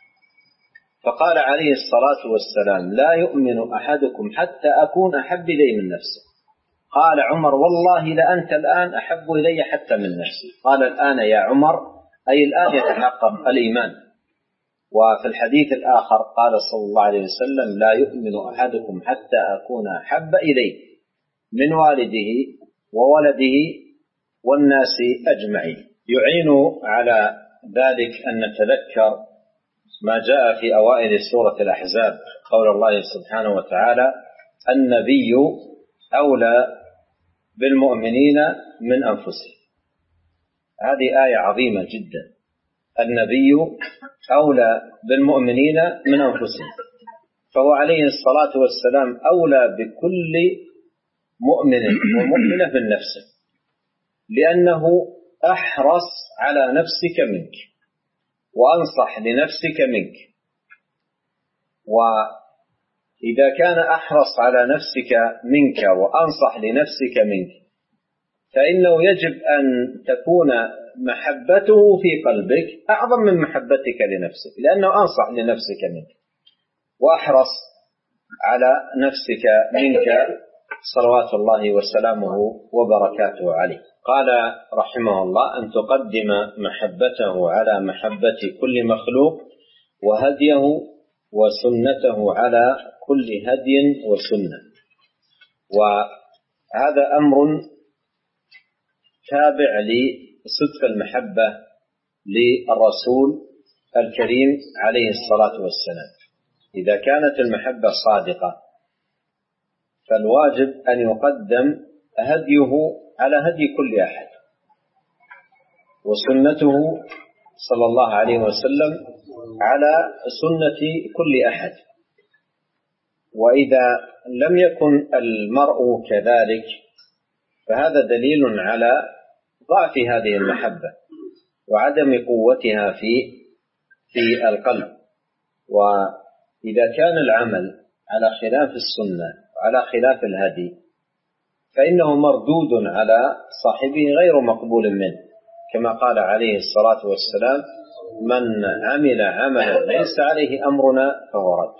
فقال عليه الصلاة والسلام: لا يؤمن أحدكم حتى أكون أحب إلي من نفسه. قال عمر: والله لأنت الآن أحب إلي حتى من نفسي. قال: الآن يا عمر، أي الآن يتحقق الإيمان. وفي الحديث الآخر قال صلى الله عليه وسلم: لا يؤمن أحدكم حتى أكون أحب إليه من والده وولده والناس أجمعين. يعين على ذلك أن نتذكر ما جاء في أوائل سورة الأحزاب، قول الله سبحانه وتعالى: النبي أولى بالمؤمنين من أنفسهم. هذه آية عظيمة جدا. النبي أولى بالمؤمنين من أنفسهم، فهو عليه الصلاة والسلام أولى بكل مؤمن ومؤمنة من نفسه، لأنه أحرص على نفسك منك وأنصح لنفسك منك. وإذا كان أحرص على نفسك منك وأنصح لنفسك منك فإنه يجب أن تكون محبته في قلبك أعظم من محبتك لنفسك، لأنه أنصح لنفسك منك وأحرص على نفسك منك صلوات الله وسلامه وبركاته عليه. قال رحمه الله: أن تقدم محبته على محبة كل مخلوق وهديه وسنته على كل هدي وسنة. وهذا أمر تابع لصدق المحبة للرسول الكريم عليه الصلاة والسلام. إذا كانت المحبة صادقة فالواجب أن يقدم هديه على هدي كل أحد، وسنته صلى الله عليه وسلم على سنة كل أحد. وإذا لم يكن المرء كذلك فهذا دليل على ضعف هذه المحبة وعدم قوتها في القلب. وإذا كان العمل على خلاف السنة وعلى خلاف الهدي فإنه مردود على صاحبه غير مقبول منه، كما قال عليه الصلاة والسلام: من عمل عملا ليس عليه أمرنا فهو رد.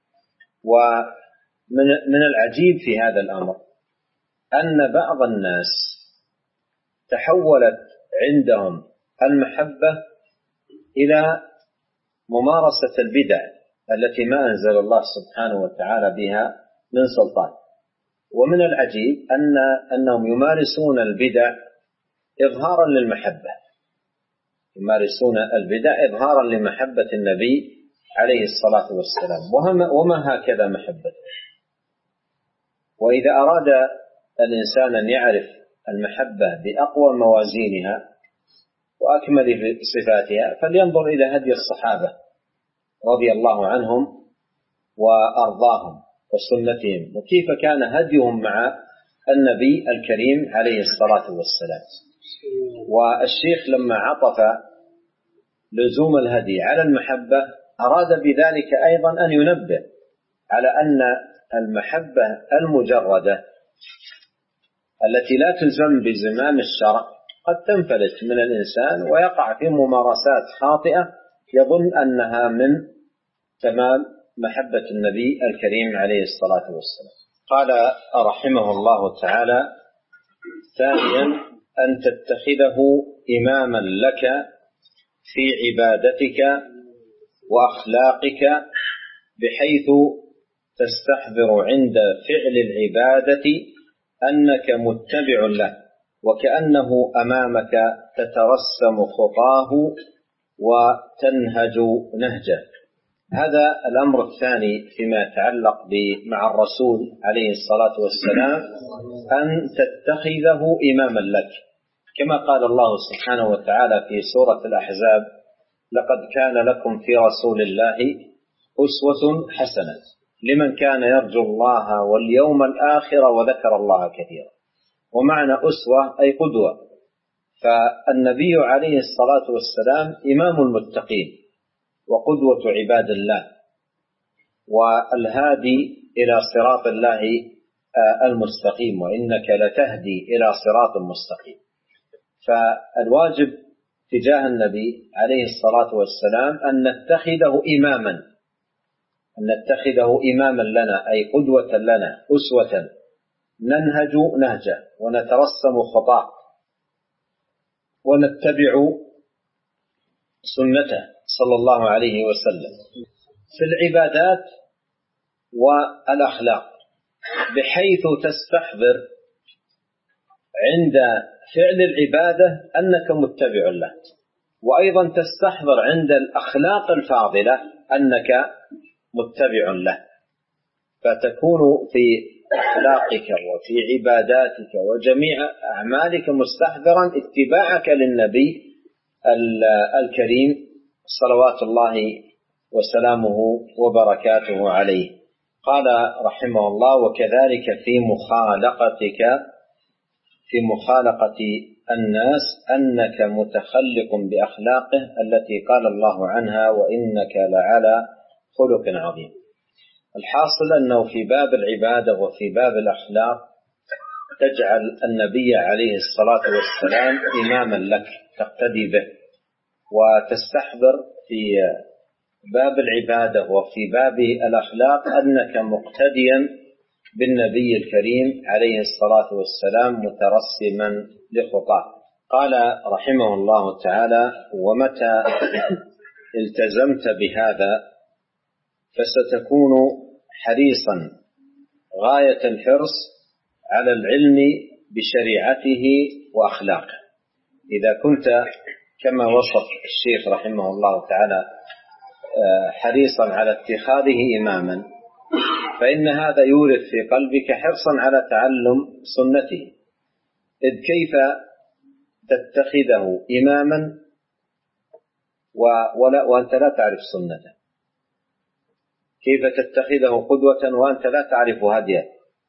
ومن العجيب في هذا الأمر أن بعض الناس تحولت عندهم المحبة إلى ممارسة البدع التي ما أنزل الله سبحانه وتعالى بها من سلطان. ومن العجيب أنهم يمارسون البدع إظهارا للمحبة، يمارسون البدع إظهارا لمحبة النبي عليه الصلاة والسلام، وما هكذا محبته. وإذا أراد الإنسان أن يعرف المحبة بأقوى موازينها وأكمل صفاتها فلينظر إلى هدي الصحابة رضي الله عنهم وأرضاهم وسنتهم، وكيف كان هديهم مع النبي الكريم عليه الصلاة والسلام. والشيخ لما عطف لزوم الهدي على المحبة أراد بذلك أيضا أن ينبه على أن المحبة المجردة التي لا تلزم بزمام الشرع قد تنفلت من الإنسان ويقع في ممارسات خاطئة يظن أنها من تمام محبة النبي الكريم عليه الصلاة والسلام. قال رحمه الله تعالى: ثانيا أن تتخذه إماما لك في عبادتك وأخلاقك بحيث تستحضر عند فعل العبادة أنك متبع له وكأنه أمامك تترسم خطاه وتنهج نهجه. هذا الأمر الثاني فيما يتعلق مع الرسول عليه الصلاة والسلام، أن تتخذه إماما لك، كما قال الله سبحانه وتعالى في سورة الأحزاب: لقد كان لكم في رسول الله أسوة حسنة لمن كان يرجو الله واليوم الآخر وذكر الله كثيرا. ومعنى أسوة أي قدوة، فالنبي عليه الصلاة والسلام إمام المتقين وقدوة عباد الله والهادي إلى صراط الله المستقيم، وإنك لتهدي إلى صراط مستقيم. فالواجب تجاه النبي عليه الصلاة والسلام أن نتخذه إماما لنا، أي قدوة لنا، أسوة ننهج نهجه ونترسم خطاه ونتبع سنته صلى الله عليه وسلم في العبادات والأخلاق، بحيث تستحضر عند فعل العبادة أنك متبع له، وأيضا تستحضر عند الأخلاق الفاضلة أنك متبع له، فتكون في أخلاقك وفي عباداتك وجميع أعمالك مستحضرا اتباعك للنبي الكريم صلوات الله وسلامه وبركاته عليه. قال رحمه الله: وكذلك في مخالقة الناس أنك متخلق بأخلاقه التي قال الله عنها: وإنك لعلى خلق عظيم. الحاصل أنه في باب العبادة وفي باب الأخلاق تجعل النبي عليه الصلاة والسلام إماما لك تقتدي به، وتستحضر في باب العبادة وفي باب الأخلاق أنك مقتديا بالنبي الكريم عليه الصلاة والسلام مترسما لخطاه. قال رحمه الله تعالى: ومتى التزمت بهذا فستكون حريصا غاية الحرص على العلم بشريعته وأخلاقه. إذا كنت كما وصف الشيخ رحمه الله تعالى حريصا على اتخاذه إماما، فإن هذا يورث في قلبك حرصا على تعلم سنته، إذ كيف تتخذه إماما وأنت لا تعرف سنته؟ كيف تتخذه قدوة وأنت لا تعرف هديه؟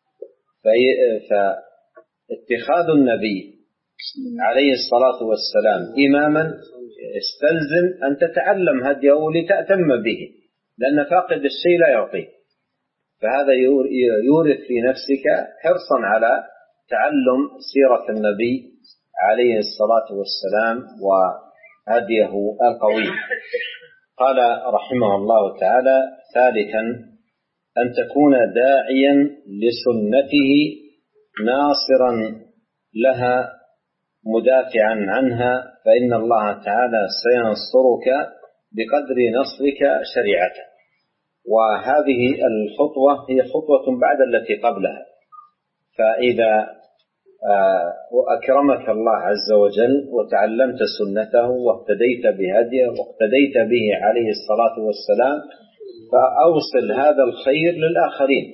فاتخاذ النبي عليه الصلاة والسلام إماما استلزم أن تتعلم هديه لتأتم به، لأن فاقد الشيء لا يعطيه. فهذا يورث في نفسك حرصا على تعلم سيرة النبي عليه الصلاة والسلام وهديه القوي. قال رحمه الله تعالى: ثالثا أن تكون داعيا لسنته ناصرا لها مدافعا عنها، فإن الله تعالى سينصرك بقدر نصرك شريعته. وهذه الخطوة هي خطوة بعد التي قبلها، فإذا أكرمك الله عز وجل وتعلمت سنته واهتديت بهديه واقتديت به عليه الصلاة والسلام، فأوصل هذا الخير للآخرين،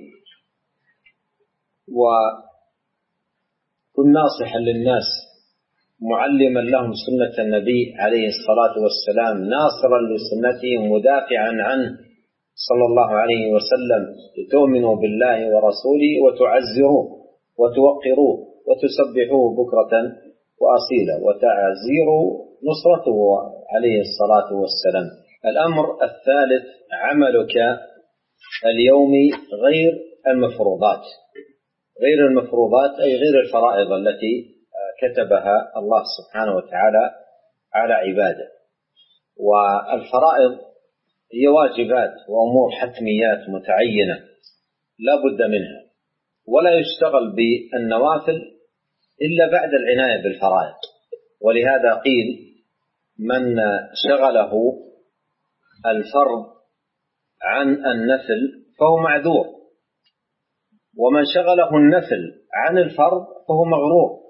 وكن ناصحا للناس معلما لهم سنة النبي عليه الصلاة والسلام، ناصرا لسنته مدافعا عنه صلى الله عليه وسلم، لتؤمنوا بالله ورسوله وتعزروه وتوقروه وتسبحوه بكرة وأصيلا وتعزيروا نصرته عليه الصلاة والسلام. الأمر الثالث عملك اليومي غير المفروضات، غير المفروضات أي غير الفرائض التي كتبها الله سبحانه وتعالى على عباده. والفرائض هي واجبات وأمور حتميات متعينة لا بد منها، ولا يشتغل بالنوافل إلا بعد العناية بالفرائض. ولهذا قيل من شغله الفرض عن النفل فهو معذور، ومن شغله النفل عن الفرض فهو مغرور.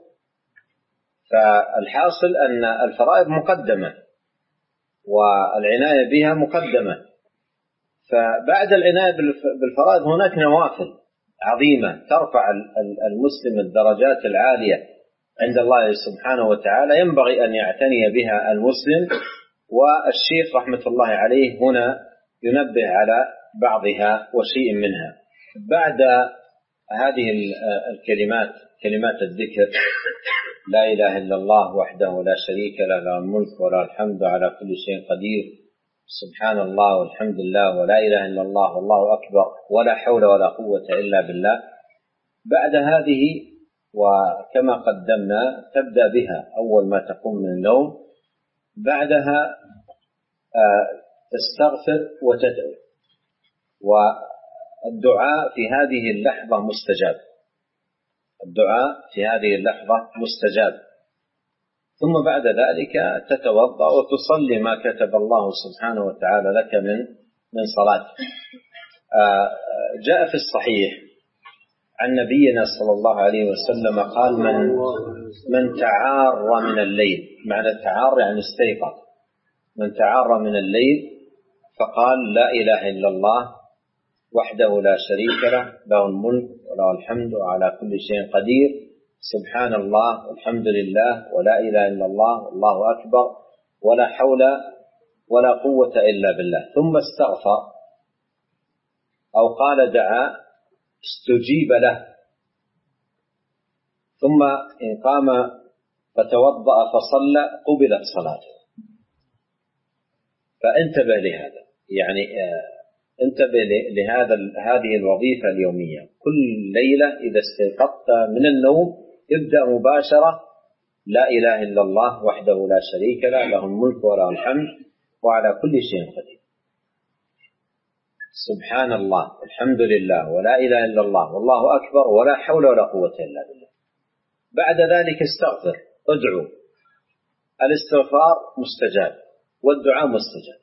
فالحاصل أن الفرائض مقدمة والعناية بها مقدمة، فبعد العناية بالفرائض هناك نوافل عظيمة ترفع المسلم الدرجات العالية عند الله سبحانه وتعالى، ينبغي أن يعتني بها المسلم. والشيخ رحمة الله عليه هنا ينبه على بعضها وشيء منها. بعد هذه الكلمات، كلمات الذكر، لا إله إلا الله وحده لا شريك له، له الملك وله الحمد على كل شيء قدير، سبحان الله والحمد لله ولا إله إلا الله والله أكبر ولا حول ولا قوة إلا بالله. بعد هذه وكما قدمنا تبدأ بها أول ما تقوم من النوم، بعدها تستغفر وتدعو، والدعاء في هذه اللحظة مستجاب، الدعاء في هذه اللحظة مستجاب. ثم بعد ذلك تتوضأ وتصلي ما كتب الله سبحانه وتعالى لك من صلاة. جاء في الصحيح عن نبينا صلى الله عليه وسلم قال من تعار من الليل، معنى التعار يعني استيقظ، من تعار من الليل فقال لا إله إلا الله وحده لا شريك له، له الملك وله الحمد على كل شيء قدير، سبحان الله والحمد لله ولا إله إلا الله والله أكبر ولا حول ولا قوة إلا بالله، ثم استغفر أو قال دعا استجيب له، ثم إن قام فتوضأ فصلى قبلت صلاته. فانتبه لهذا، يعني انتبه هذه الوظيفة اليومية. كل ليلة إذا استيقظت من النوم ابدأ مباشرة لا إله إلا الله وحده لا شريك له، له الملك وله الحمد وعلى كل شيء قدير، سبحان الله الحمد لله ولا إله إلا الله والله أكبر ولا حول ولا قوة إلا بالله. بعد ذلك استغفر، ادعو، الاستغفار مستجاب والدعاء مستجاب.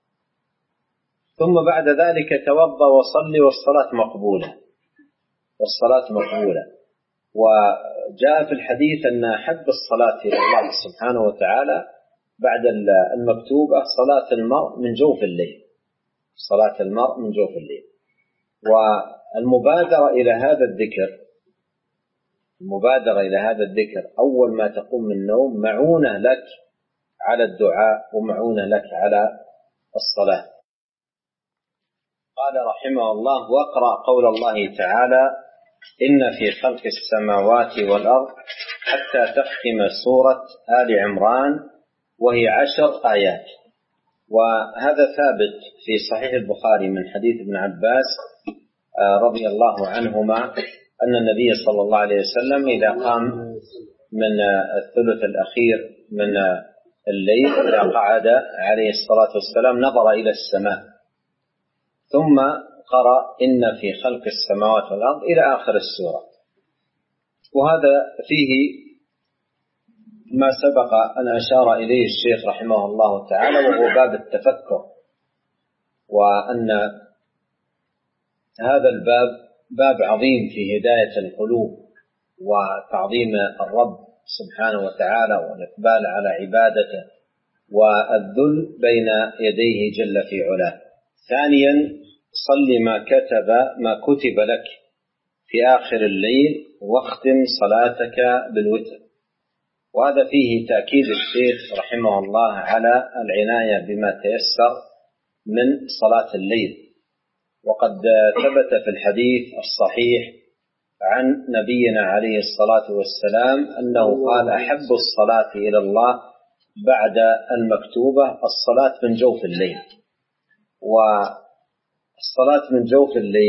ثم بعد ذلك توضأ وصلي والصلاة مقبولة، والصلاة مقبولة. وجاء في الحديث أن أحب الصلاة إلى الله سبحانه وتعالى بعد المكتوبة صلاة المرء من جوف الليل، صلاة المرء من جوف الليل. والمبادرة إلى هذا الذكر، المبادرة إلى هذا الذكر أول ما تقوم من النوم معونة لك على الدعاء ومعونة لك على الصلاة. قال رحمه الله: واقرأ قول الله تعالى: إن في خلق السماوات والأرض، حتى تختم سورة آل عمران، وهي 10 آيات. وهذا ثابت في صحيح البخاري من حديث ابن عباس رضي الله عنهما أن النبي صلى الله عليه وسلم إذا قام من الثلث الأخير من الليل إذا قعد عليه الصلاة والسلام نظر إلى السماء ثم قرأ إن في خلق السماوات والأرض إلى آخر السورة. وهذا فيه ما سبق أن أشار إليه الشيخ رحمه الله تعالى، وهو باب التفكر، وأن هذا الباب باب عظيم في هداية القلوب وتعظيم الرب سبحانه وتعالى والإقبال على عبادته والذل بين يديه جل في علاه. ثانيا: صل ما كتب لك في آخر الليل واختم صلاتك بالوتر. وهذا فيه تأكيد الشيخ رحمه الله على العناية بما تيسر من صلاة الليل. وقد ثبت في الحديث الصحيح عن نبينا عليه الصلاة والسلام أنه قال: أحب الصلاة إلى الله بعد المكتوبة الصلاة من جوف الليل. والصلاة من جوف الليل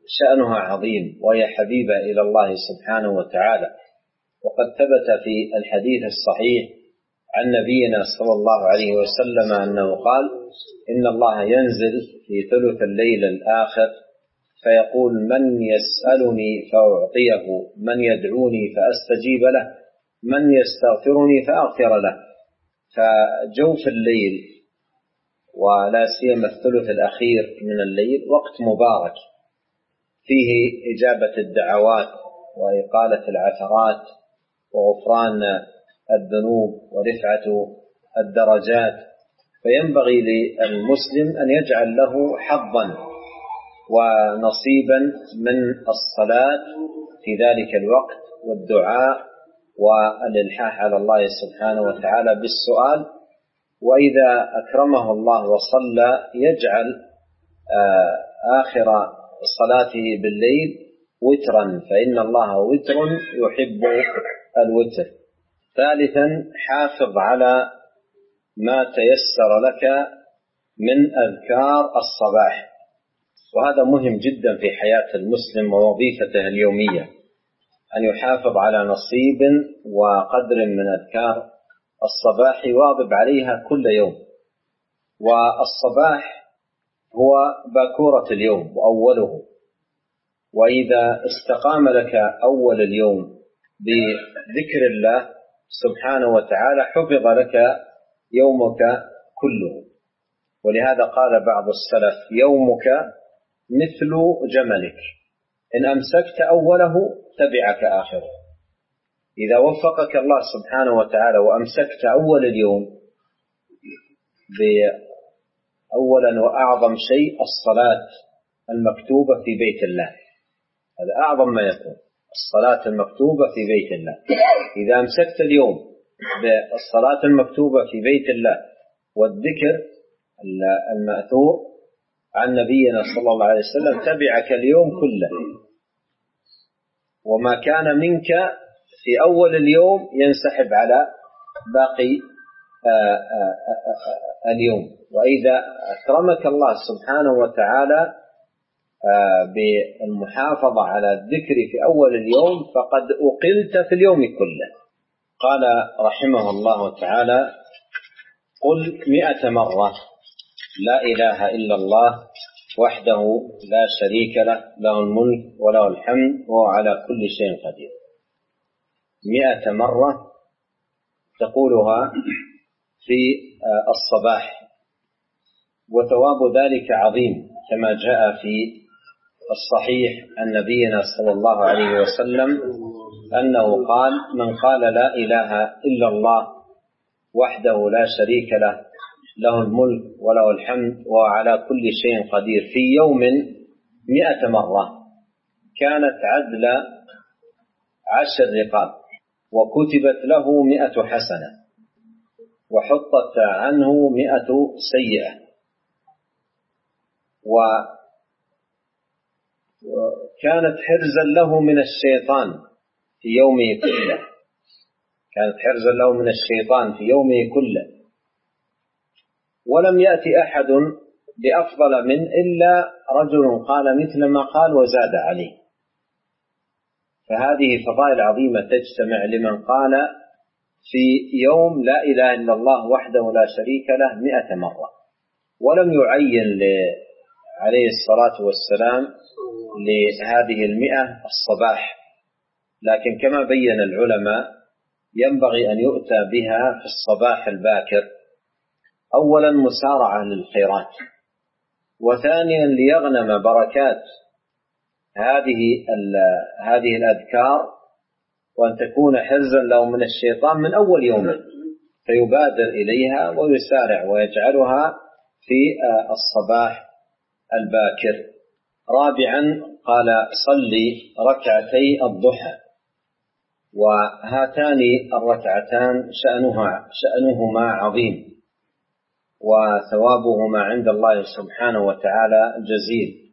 شأنها عظيم وهي حبيبة إلى الله سبحانه وتعالى. وقد ثبت في الحديث الصحيح عن نبينا صلى الله عليه وسلم أنه قال: إن الله ينزل في ثلث الليل الآخر فيقول: من يسألني فأعطيه، من يدعوني فأستجيب له، من يستغفرني فأغفر له. فجوف الليل ولا سيما الثلث الأخير من الليل وقت مبارك فيه إجابة الدعوات وإقالة العثرات وغفران الذنوب ورفعة الدرجات، فينبغي للمسلم أن يجعل له حظا ونصيبا من الصلاة في ذلك الوقت والدعاء والإلحاح على الله سبحانه وتعالى بالسؤال. وإذا أكرمه الله وصلى يجعل آخر صلاته بالليل وترا، فإن الله وتر يحب الوتر. ثالثا، حافظ على ما تيسر لك من أذكار الصباح، وهذا مهم جدا في حياة المسلم ووظيفته اليومية، أن يحافظ على نصيب وقدر من أذكار الصباح واظب عليها كل يوم. والصباح هو باكورة اليوم وأوله، وإذا استقام لك أول اليوم بذكر الله سبحانه وتعالى حفظ لك يومك كله. ولهذا قال بعض السلف: يومك مثل جملك، إن أمسكت أوله تبعك آخره. إذا وفقك الله سبحانه وتعالى وأمسكت أول اليوم أولا وأعظم شيء الصلاة المكتوبة في بيت الله، هذا أعظم ما يكون، الصلاة المكتوبة في بيت الله. إذا أمسكت اليوم بالصلاة المكتوبة في بيت الله والذكر المأثور عن نبينا صلى الله عليه وسلم تبعك اليوم كله، وما كان منك في أول اليوم ينسحب على باقي اليوم. وإذا أكرمك الله سبحانه وتعالى بالمحافظة على الذكر في أول اليوم فقد أقلت في اليوم كله. قال رحمه الله تعالى: قل 100 مرة لا إله إلا الله وحده لا شريك له، له الملك وله الحمد وهو على كل شيء قدير. 100 مرة تقولها في الصباح، وثواب ذلك عظيم كما جاء في الصحيح عن نبينا صلى الله عليه وسلم أنه قال: من قال لا إله إلا الله وحده لا شريك له، له الملك وله الحمد وهو على كل شيء قدير، في يوم 100 مرة كانت عدل 10 رقاب، وكتبت له 100 حسنة، وحطت عنه 100 سيئة. وكانت حرزا له من الشيطان في يومه كله، كانت حرزا له من الشيطان في يومه كله. ولم يأتي أحد بأفضل من إلا رجل قال مثل ما قال وزاد عليه. فهذه فضائل عظيمة تجتمع لمن قال في يوم لا إله إلا الله وحده لا شريك له 100 مرة. ولم يعين عليه الصلاة والسلام لهذه 100 الصباح، لكن كما بين العلماء ينبغي أن يؤتى بها في الصباح الباكر، أولا مسارعة للخيرات، وثانيا ليغنم بركات هذه الأذكار، وأن تكون حرزا له من الشيطان من أول يوم، فيبادر إليها ويسارع ويجعلها في الصباح الباكر. رابعا قال: صلي ركعتي الضحى، وهاتان الركعتان شأنهما عظيم وثوابهما عند الله سبحانه وتعالى جزيل.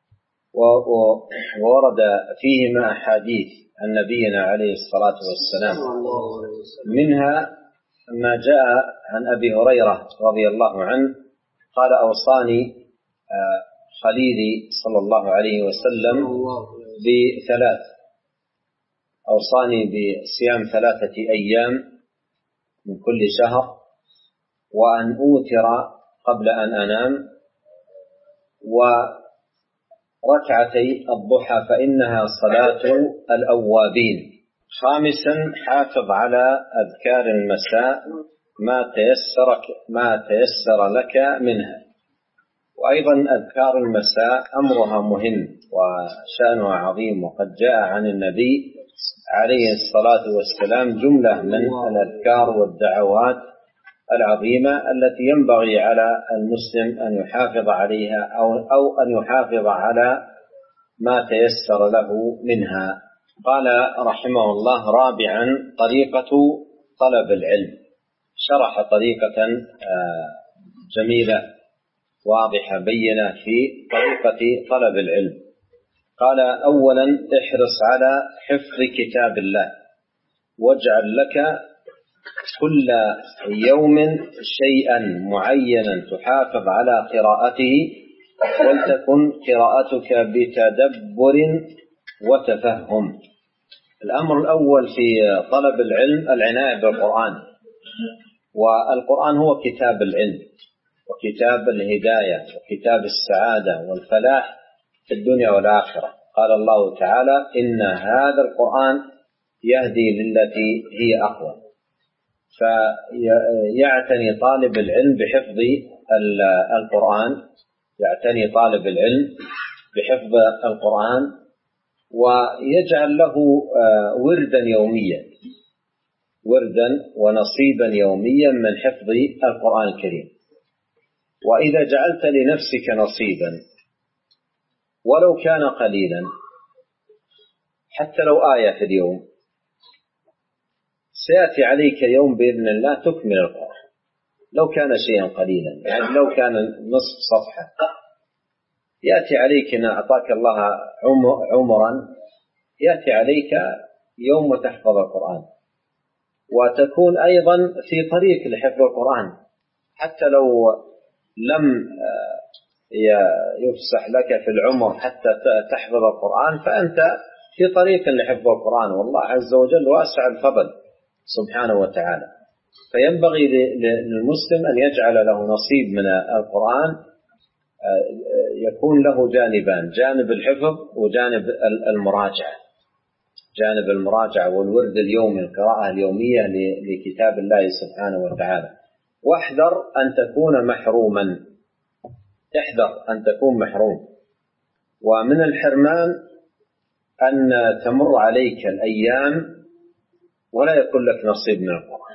وورد فيهما أحاديث عن نبينا عليه الصلاة والسلام، منها ما جاء عن أبي هريرة رضي الله عنه قال: أوصاني الخليل صلى الله عليه وسلم بثلاث: أوصاني بصيام 3 أيام من كل شهر، وأن أوتر قبل أن أنام، وركعتي الضحى فإنها صلاة الأوابين. خامسا: حافظ على أذكار المساء ما تيسر لك منها. وأيضا أذكار المساء أمرها مهم وشأنها عظيم، وقد جاء عن النبي عليه الصلاة والسلام جملة من الأذكار والدعوات العظيمة التي ينبغي على المسلم أن يحافظ عليها أو أن يحافظ على ما تيسر له منها. قال رحمه الله: رابعا: طريقة طلب العلم. شرح طريقة جميلة واضحة بينة في طريقة طلب العلم. قال: أولا: احرص على حفظ كتاب الله، واجعل لك كل يوم شيئا معينا تحافظ على قراءته، ولتكن قراءتك بتدبر وتفهم. الأمر الأول في طلب العلم العناية بالقرآن، والقرآن هو كتاب العلم وكتاب الهداية وكتاب السعادة والفلاح في الدنيا والآخرة. قال الله تعالى: إن هذا القرآن يهدي للتي هي أقوم. فيعتني طالب العلم بحفظ القرآن، يعتني طالب العلم بحفظ القرآن، ويجعل له وردا يوميا، وردا ونصيبا يوميا من حفظ القرآن الكريم. وإذا جعلت لنفسك نصيبا ولو كان قليلا، حتى لو آية في اليوم، سيأتي عليك يوم بإذن الله تكمل القرآن لو كان شيئا قليلا. يعني لو كان نصف صفحة، يأتي عليك إن أعطاك الله عمرا، يأتي عليك يوم تحفظ القرآن، وتكون أيضا في طريق لحفظ القرآن. حتى لو لم يفسح لك في العمر حتى تحفظ القرآن، فأنت في طريق لحفظ القرآن، والله عز وجل واسع الفضل سبحانه وتعالى. فينبغي للمسلم أن يجعل له نصيب من القرآن، يكون له جانبان: جانب الحفظ وجانب المراجعة، جانب المراجعة والورد اليومي، القراءة اليومية لكتاب الله سبحانه وتعالى. واحذر أن تكون محروما، احذر أن تكون محروم. ومن الحرمان أن تمر عليك الأيام ولا يكون لك نصيب من القرآن.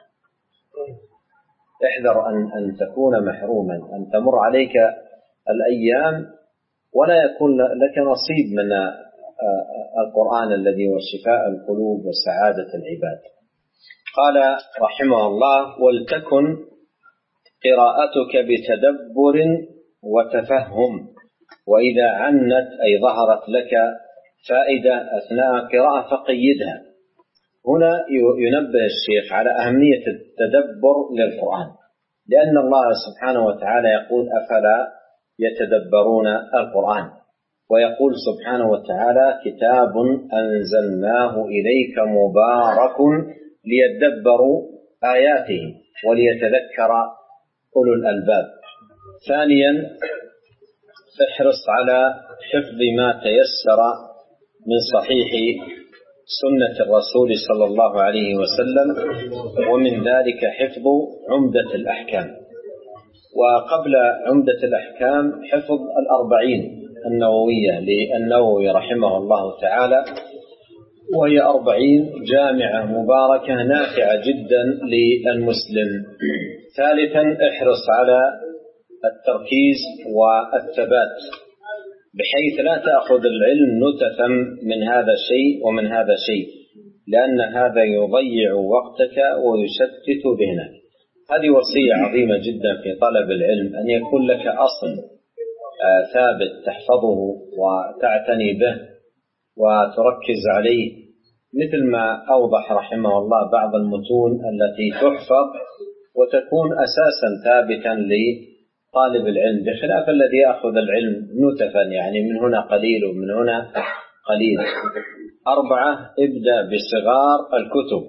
احذر أن تكون محروما، أن تمر عليك الأيام ولا يكون لك نصيب من القرآن الذي هو شفاء القلوب وسعادة العباد. قال رحمه الله: ولتكن قراءتك بتدبر وتفهم، وإذا عنت أي ظهرت لك فائدة أثناء القراءة فقيدها. هنا ينبه الشيخ على أهمية التدبر للقرآن، لأن الله سبحانه وتعالى يقول: أفلا يتدبرون القرآن؟ ويقول سبحانه وتعالى: كتاب أنزلناه إليك مبارك ليدبروا آياته وليتذكر أولو الألباب. ثانيا: احرص على حفظ ما تيسر من صحيح سنة الرسول صلى الله عليه وسلم، ومن ذلك حفظ عمدة الأحكام. وقبل عمدة الأحكام حفظ 40 النووية للنووي رحمه الله تعالى، وهي 40 جامعة مباركة نافعة جدا للمسلم. ثالثا: احرص على التركيز والثبات، بحيث لا تأخذ العلم نتفا من هذا الشيء ومن هذا الشيء، لأن هذا يضيع وقتك ويشتت ذهنك. هذه وصية عظيمة جدا في طلب العلم، أن يكون لك أصل ثابت تحفظه وتعتني به وتركز عليه، مثل ما أوضح رحمه الله بعض المتون التي تحفظ وتكون أساسا ثابتا طالب العلم، بخلاف الذي يأخذ العلم نتفا، يعني من هنا قليل ومن هنا قليل. 4 ابدأ بصغار الكتب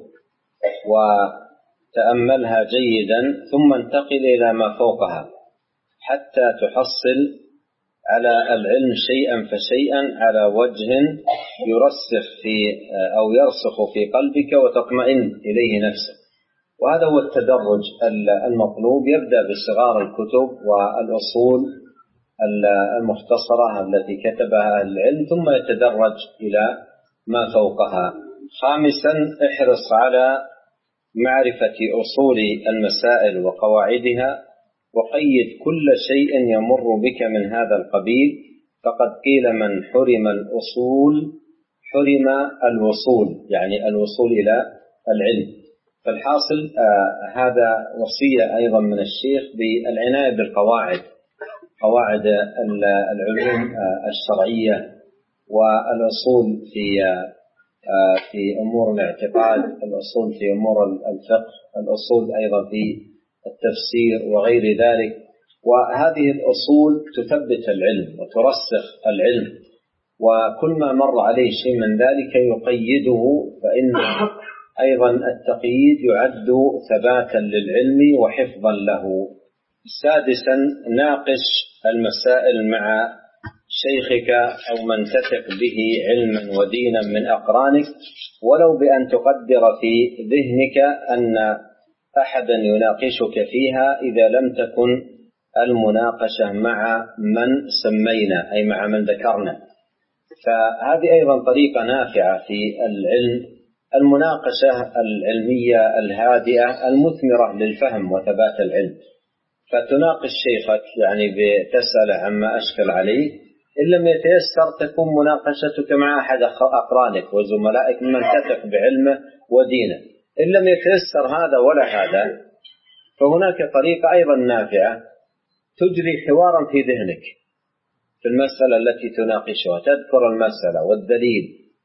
وتأملها جيدا، ثم انتقل إلى ما فوقها حتى تحصل على العلم شيئا فشيئا على وجه يرسخ في قلبك وتطمئن إليه نفسك. وهذا هو التدرج المطلوب. يبدأ بصغار الكتب والأصول المختصرة التي كتبها العلم، ثم يتدرج إلى ما فوقها. 5 احرص على معرفة أصول المسائل وقواعدها، وقيد كل شيء يمر بك من هذا القبيل، فقد قيل من حرم الأصول حرم الوصول، يعني الوصول إلى العلم. فالحاصل هذا وصية أيضا من الشيخ بالعناية بالقواعد، قواعد العلوم الشرعية والأصول في أمور الاعتقاد، الأصول في أمور الفقه، الأصول أيضا في التفسير وغير ذلك. وهذه الأصول تثبت العلم وترسخ العلم، وكل ما مر عليه شيء من ذلك يقيده، فإن أيضا التقييد يعد ثباتا للعلم وحفظا له. 6 ناقش المسائل مع شيخك أو من تثق به علما ودينا من أقرانك، ولو بأن تقدر في ذهنك أن أحدا يناقشك فيها، إذا لم تكن المناقشة مع من سمينا أي مع من ذكرنا. فهذه أيضا طريقة نافعة في العلم، المناقشة العلمية الهادئة المثمرة للفهم وثبات العلم. فتناقش شيخك، يعني بتسأل عما أشكل عليه. إن لم يتيسر تكون مناقشتك مع أحد أقرانك وزملائك ممن تثق بعلمه ودينه. إن لم يتيسر هذا ولا هذا، فهناك طريقة أيضا نافعة، تجري حوارا في ذهنك في المسألة التي تناقشها، تذكر المسألة والدليل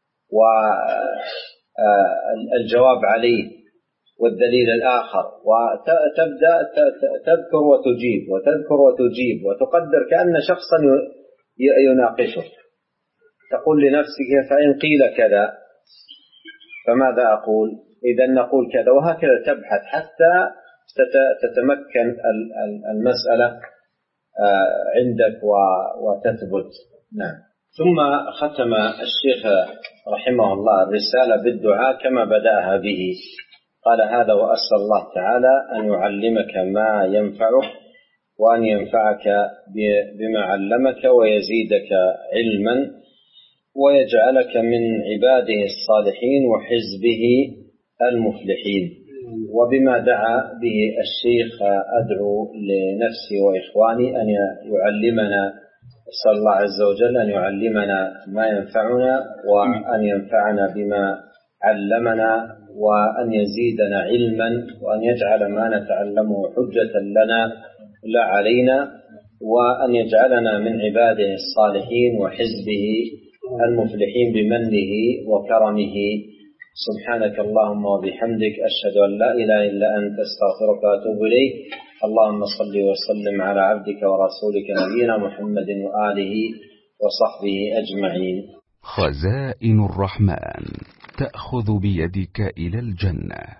والجواب عليه والدليل الآخر، وتبدأ تذكر وتجيب وتذكر وتجيب، وتقدر كأن شخصا يناقشك. تقول لنفسك فإن قيل كذا فماذا أقول؟ إذا نقول كذا، وهكذا تبحث حتى تتمكن المسألة عندك وتثبت. نعم. ثم ختم الشيخ رحمه الله الرسالة بالدعاء كما بدأها به. قال هذا وأسأل الله تعالى أن يعلمك ما ينفعك، وأن ينفعك بما علمك، ويزيدك علما، ويجعلك من عباده الصالحين وحزبه المفلحين. وبما دعا به الشيخ أدعو لنفسي وإخواني أن يعلمنا، أسأل الله عز وجل أن يعلمنا ما ينفعنا، وأن ينفعنا بما علمنا، وأن يزيدنا علما، وأن يجعل ما نتعلمه حجة لنا لا علينا، وأن يجعلنا من عباده الصالحين وحزبه المفلحين بمنه وكرمه. سبحانك اللهم وبحمدك، أشهد أن لا إله إلا أنت، أستغفرك وأتوب إليك. اللهم صل وسلم على عبدك ورسولك نبينا محمد وآله وصحبه أجمعين. خزائن الرحمن تأخذ بيدك إلى الجنة.